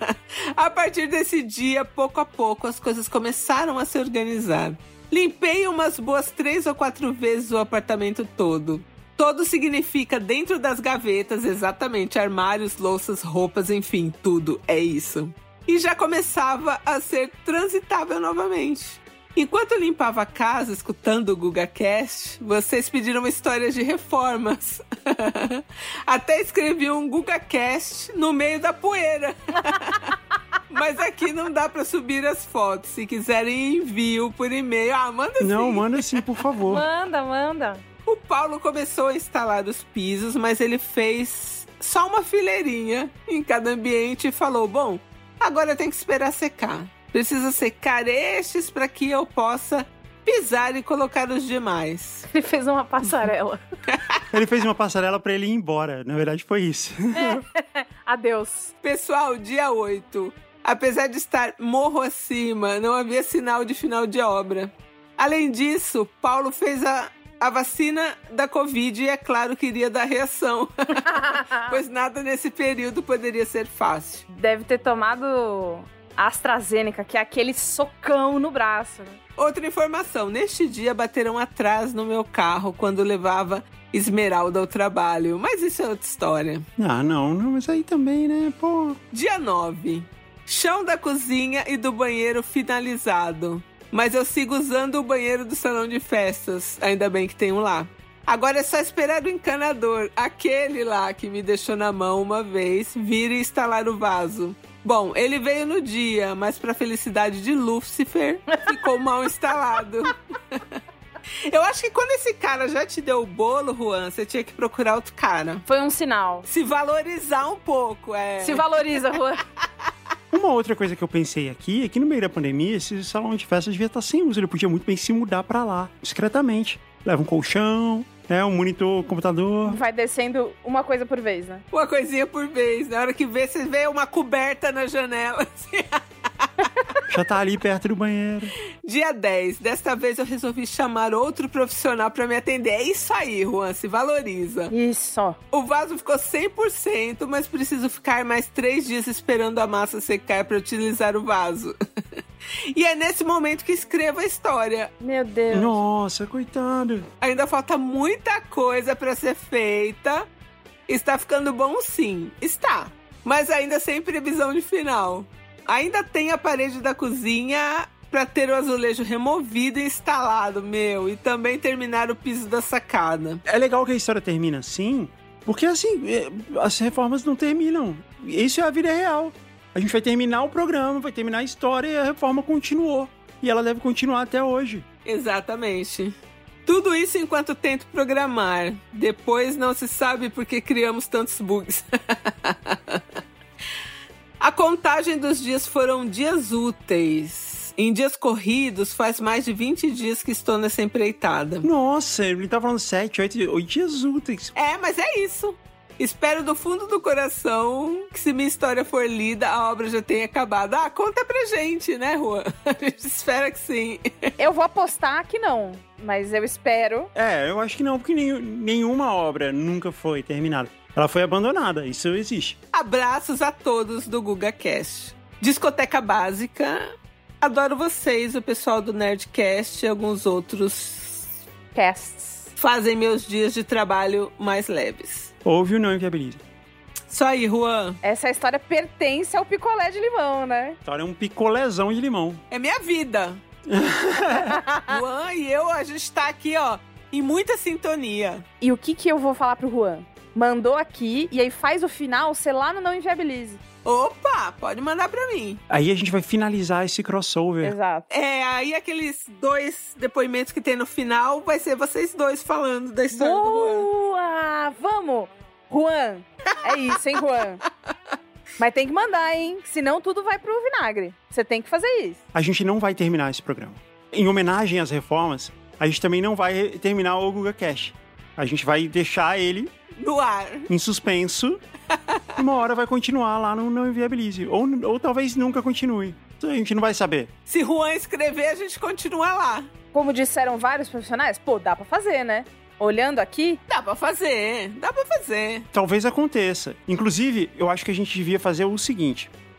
A partir desse dia, pouco a pouco, as coisas começaram a se organizar. Limpei umas boas 3 ou 4 vezes o apartamento todo. Todo significa dentro das gavetas, exatamente, armários, louças, roupas, enfim, tudo, é isso. E já começava a ser transitável novamente. Enquanto eu limpava a casa, escutando o GugaCast, vocês pediram histórias de reformas. Até escrevi um GugaCast no meio da poeira. Mas aqui não dá pra subir as fotos. Se quiserem, envio por e-mail. Manda sim. Não, manda sim, por favor. Manda. O Paulo começou a instalar os pisos, mas ele fez só uma fileirinha em cada ambiente e falou, bom, agora tem que esperar secar. Precisa secar estes para que eu possa pisar e colocar os demais. Ele fez uma passarela. Ele fez uma passarela pra ele ir embora. Na verdade, foi isso. Adeus. Pessoal, dia 8. Apesar de estar morro acima, não havia sinal de final de obra. Além disso, Paulo fez a vacina da Covid e é claro que iria dar reação. Pois nada nesse período poderia ser fácil. Deve ter tomado AstraZeneca, que é aquele socão no braço. Outra informação, neste dia bateram atrás no meu carro quando levava Esmeralda ao trabalho. Mas isso é outra história. Não, mas aí também, né, pô. Dia 9. Chão da cozinha e do banheiro finalizado. Mas eu sigo usando o banheiro do salão de festas. Ainda bem que tem um lá. Agora é só esperar o encanador, aquele lá que me deixou na mão uma vez, vir e instalar o vaso. Bom, ele veio no dia, mas pra felicidade de Lúcifer, ficou mal instalado. Eu acho que quando esse cara já te deu o bolo, Juan, você tinha que procurar outro cara. Foi um sinal. Se valorizar um pouco, Se valoriza, Juan. Uma outra coisa que eu pensei aqui é que no meio da pandemia, esse salão de festa devia estar sem uso. Ele podia muito bem se mudar pra lá, discretamente. Leva um colchão, um monitor, computador. Vai descendo uma coisa por vez, né? Uma coisinha por vez. Na hora que vê, você vê uma coberta na janela. Assim. Já tá ali perto do banheiro. Dia 10. Desta vez eu resolvi chamar outro profissional pra me atender. É isso aí, Juan. Se valoriza. Isso. O vaso ficou 100%, mas preciso ficar mais 3 dias esperando a massa secar pra utilizar o vaso. E é nesse momento que escrevo a história. Meu Deus. Nossa, coitado. Ainda falta muita coisa pra ser feita. Está ficando bom, sim. Está. Mas ainda sem previsão de final. Ainda tem a parede da cozinha pra ter o azulejo removido e instalado, e também terminar o piso da sacada. É legal que a história termina assim, porque assim, as reformas não terminam. Isso é a vida real. A gente vai terminar o programa, vai terminar a história e a reforma continuou. E ela deve continuar até hoje. Exatamente. Tudo isso enquanto tento programar. Depois não se sabe por que criamos tantos bugs. A contagem dos dias foram dias úteis. Em dias corridos, faz mais de 20 dias que estou nessa empreitada. Nossa, ele tá falando 7, 8 dias úteis. Mas é isso. Espero do fundo do coração que, se minha história for lida, a obra já tenha acabado. Conta pra gente, né, Juan? A gente espera que sim. Eu vou apostar que não, mas eu espero. Eu acho que não, porque nenhuma obra nunca foi terminada. Ela foi abandonada, isso existe. Abraços a todos do GugaCast. Discoteca Básica. Adoro vocês, o pessoal do Nerdcast e alguns outros casts. Fazem meus dias de trabalho mais leves. Ouve o Não Inviabiliza. Isso aí, Juan. Essa história pertence ao picolé de limão, né? A história é um picolézão de limão. É minha vida. Juan e eu, a gente tá aqui, ó, em muita sintonia. E o que eu vou falar pro Juan? Mandou aqui e aí faz o final, sei lá no Não Inviabilize. Opa, pode mandar pra mim. Aí a gente vai finalizar esse crossover. Exato. Aí aqueles 2 depoimentos que tem no final vai ser vocês dois falando da história do Juan. Boa! Vamos! Juan, é isso, hein, Juan? Mas tem que mandar, hein? Senão tudo vai pro vinagre. Você tem que fazer isso. A gente não vai terminar esse programa. Em homenagem às reformas, a gente também não vai terminar o GugaCast. A gente vai deixar ele no ar, em suspenso. Uma hora vai continuar lá no Não Inviabilize. Ou talvez nunca continue. A gente não vai saber. Se Juan escrever, a gente continua lá. Como disseram vários profissionais, dá pra fazer, né? Olhando aqui... Dá pra fazer. Talvez aconteça. Inclusive, eu acho que a gente devia fazer o seguinte.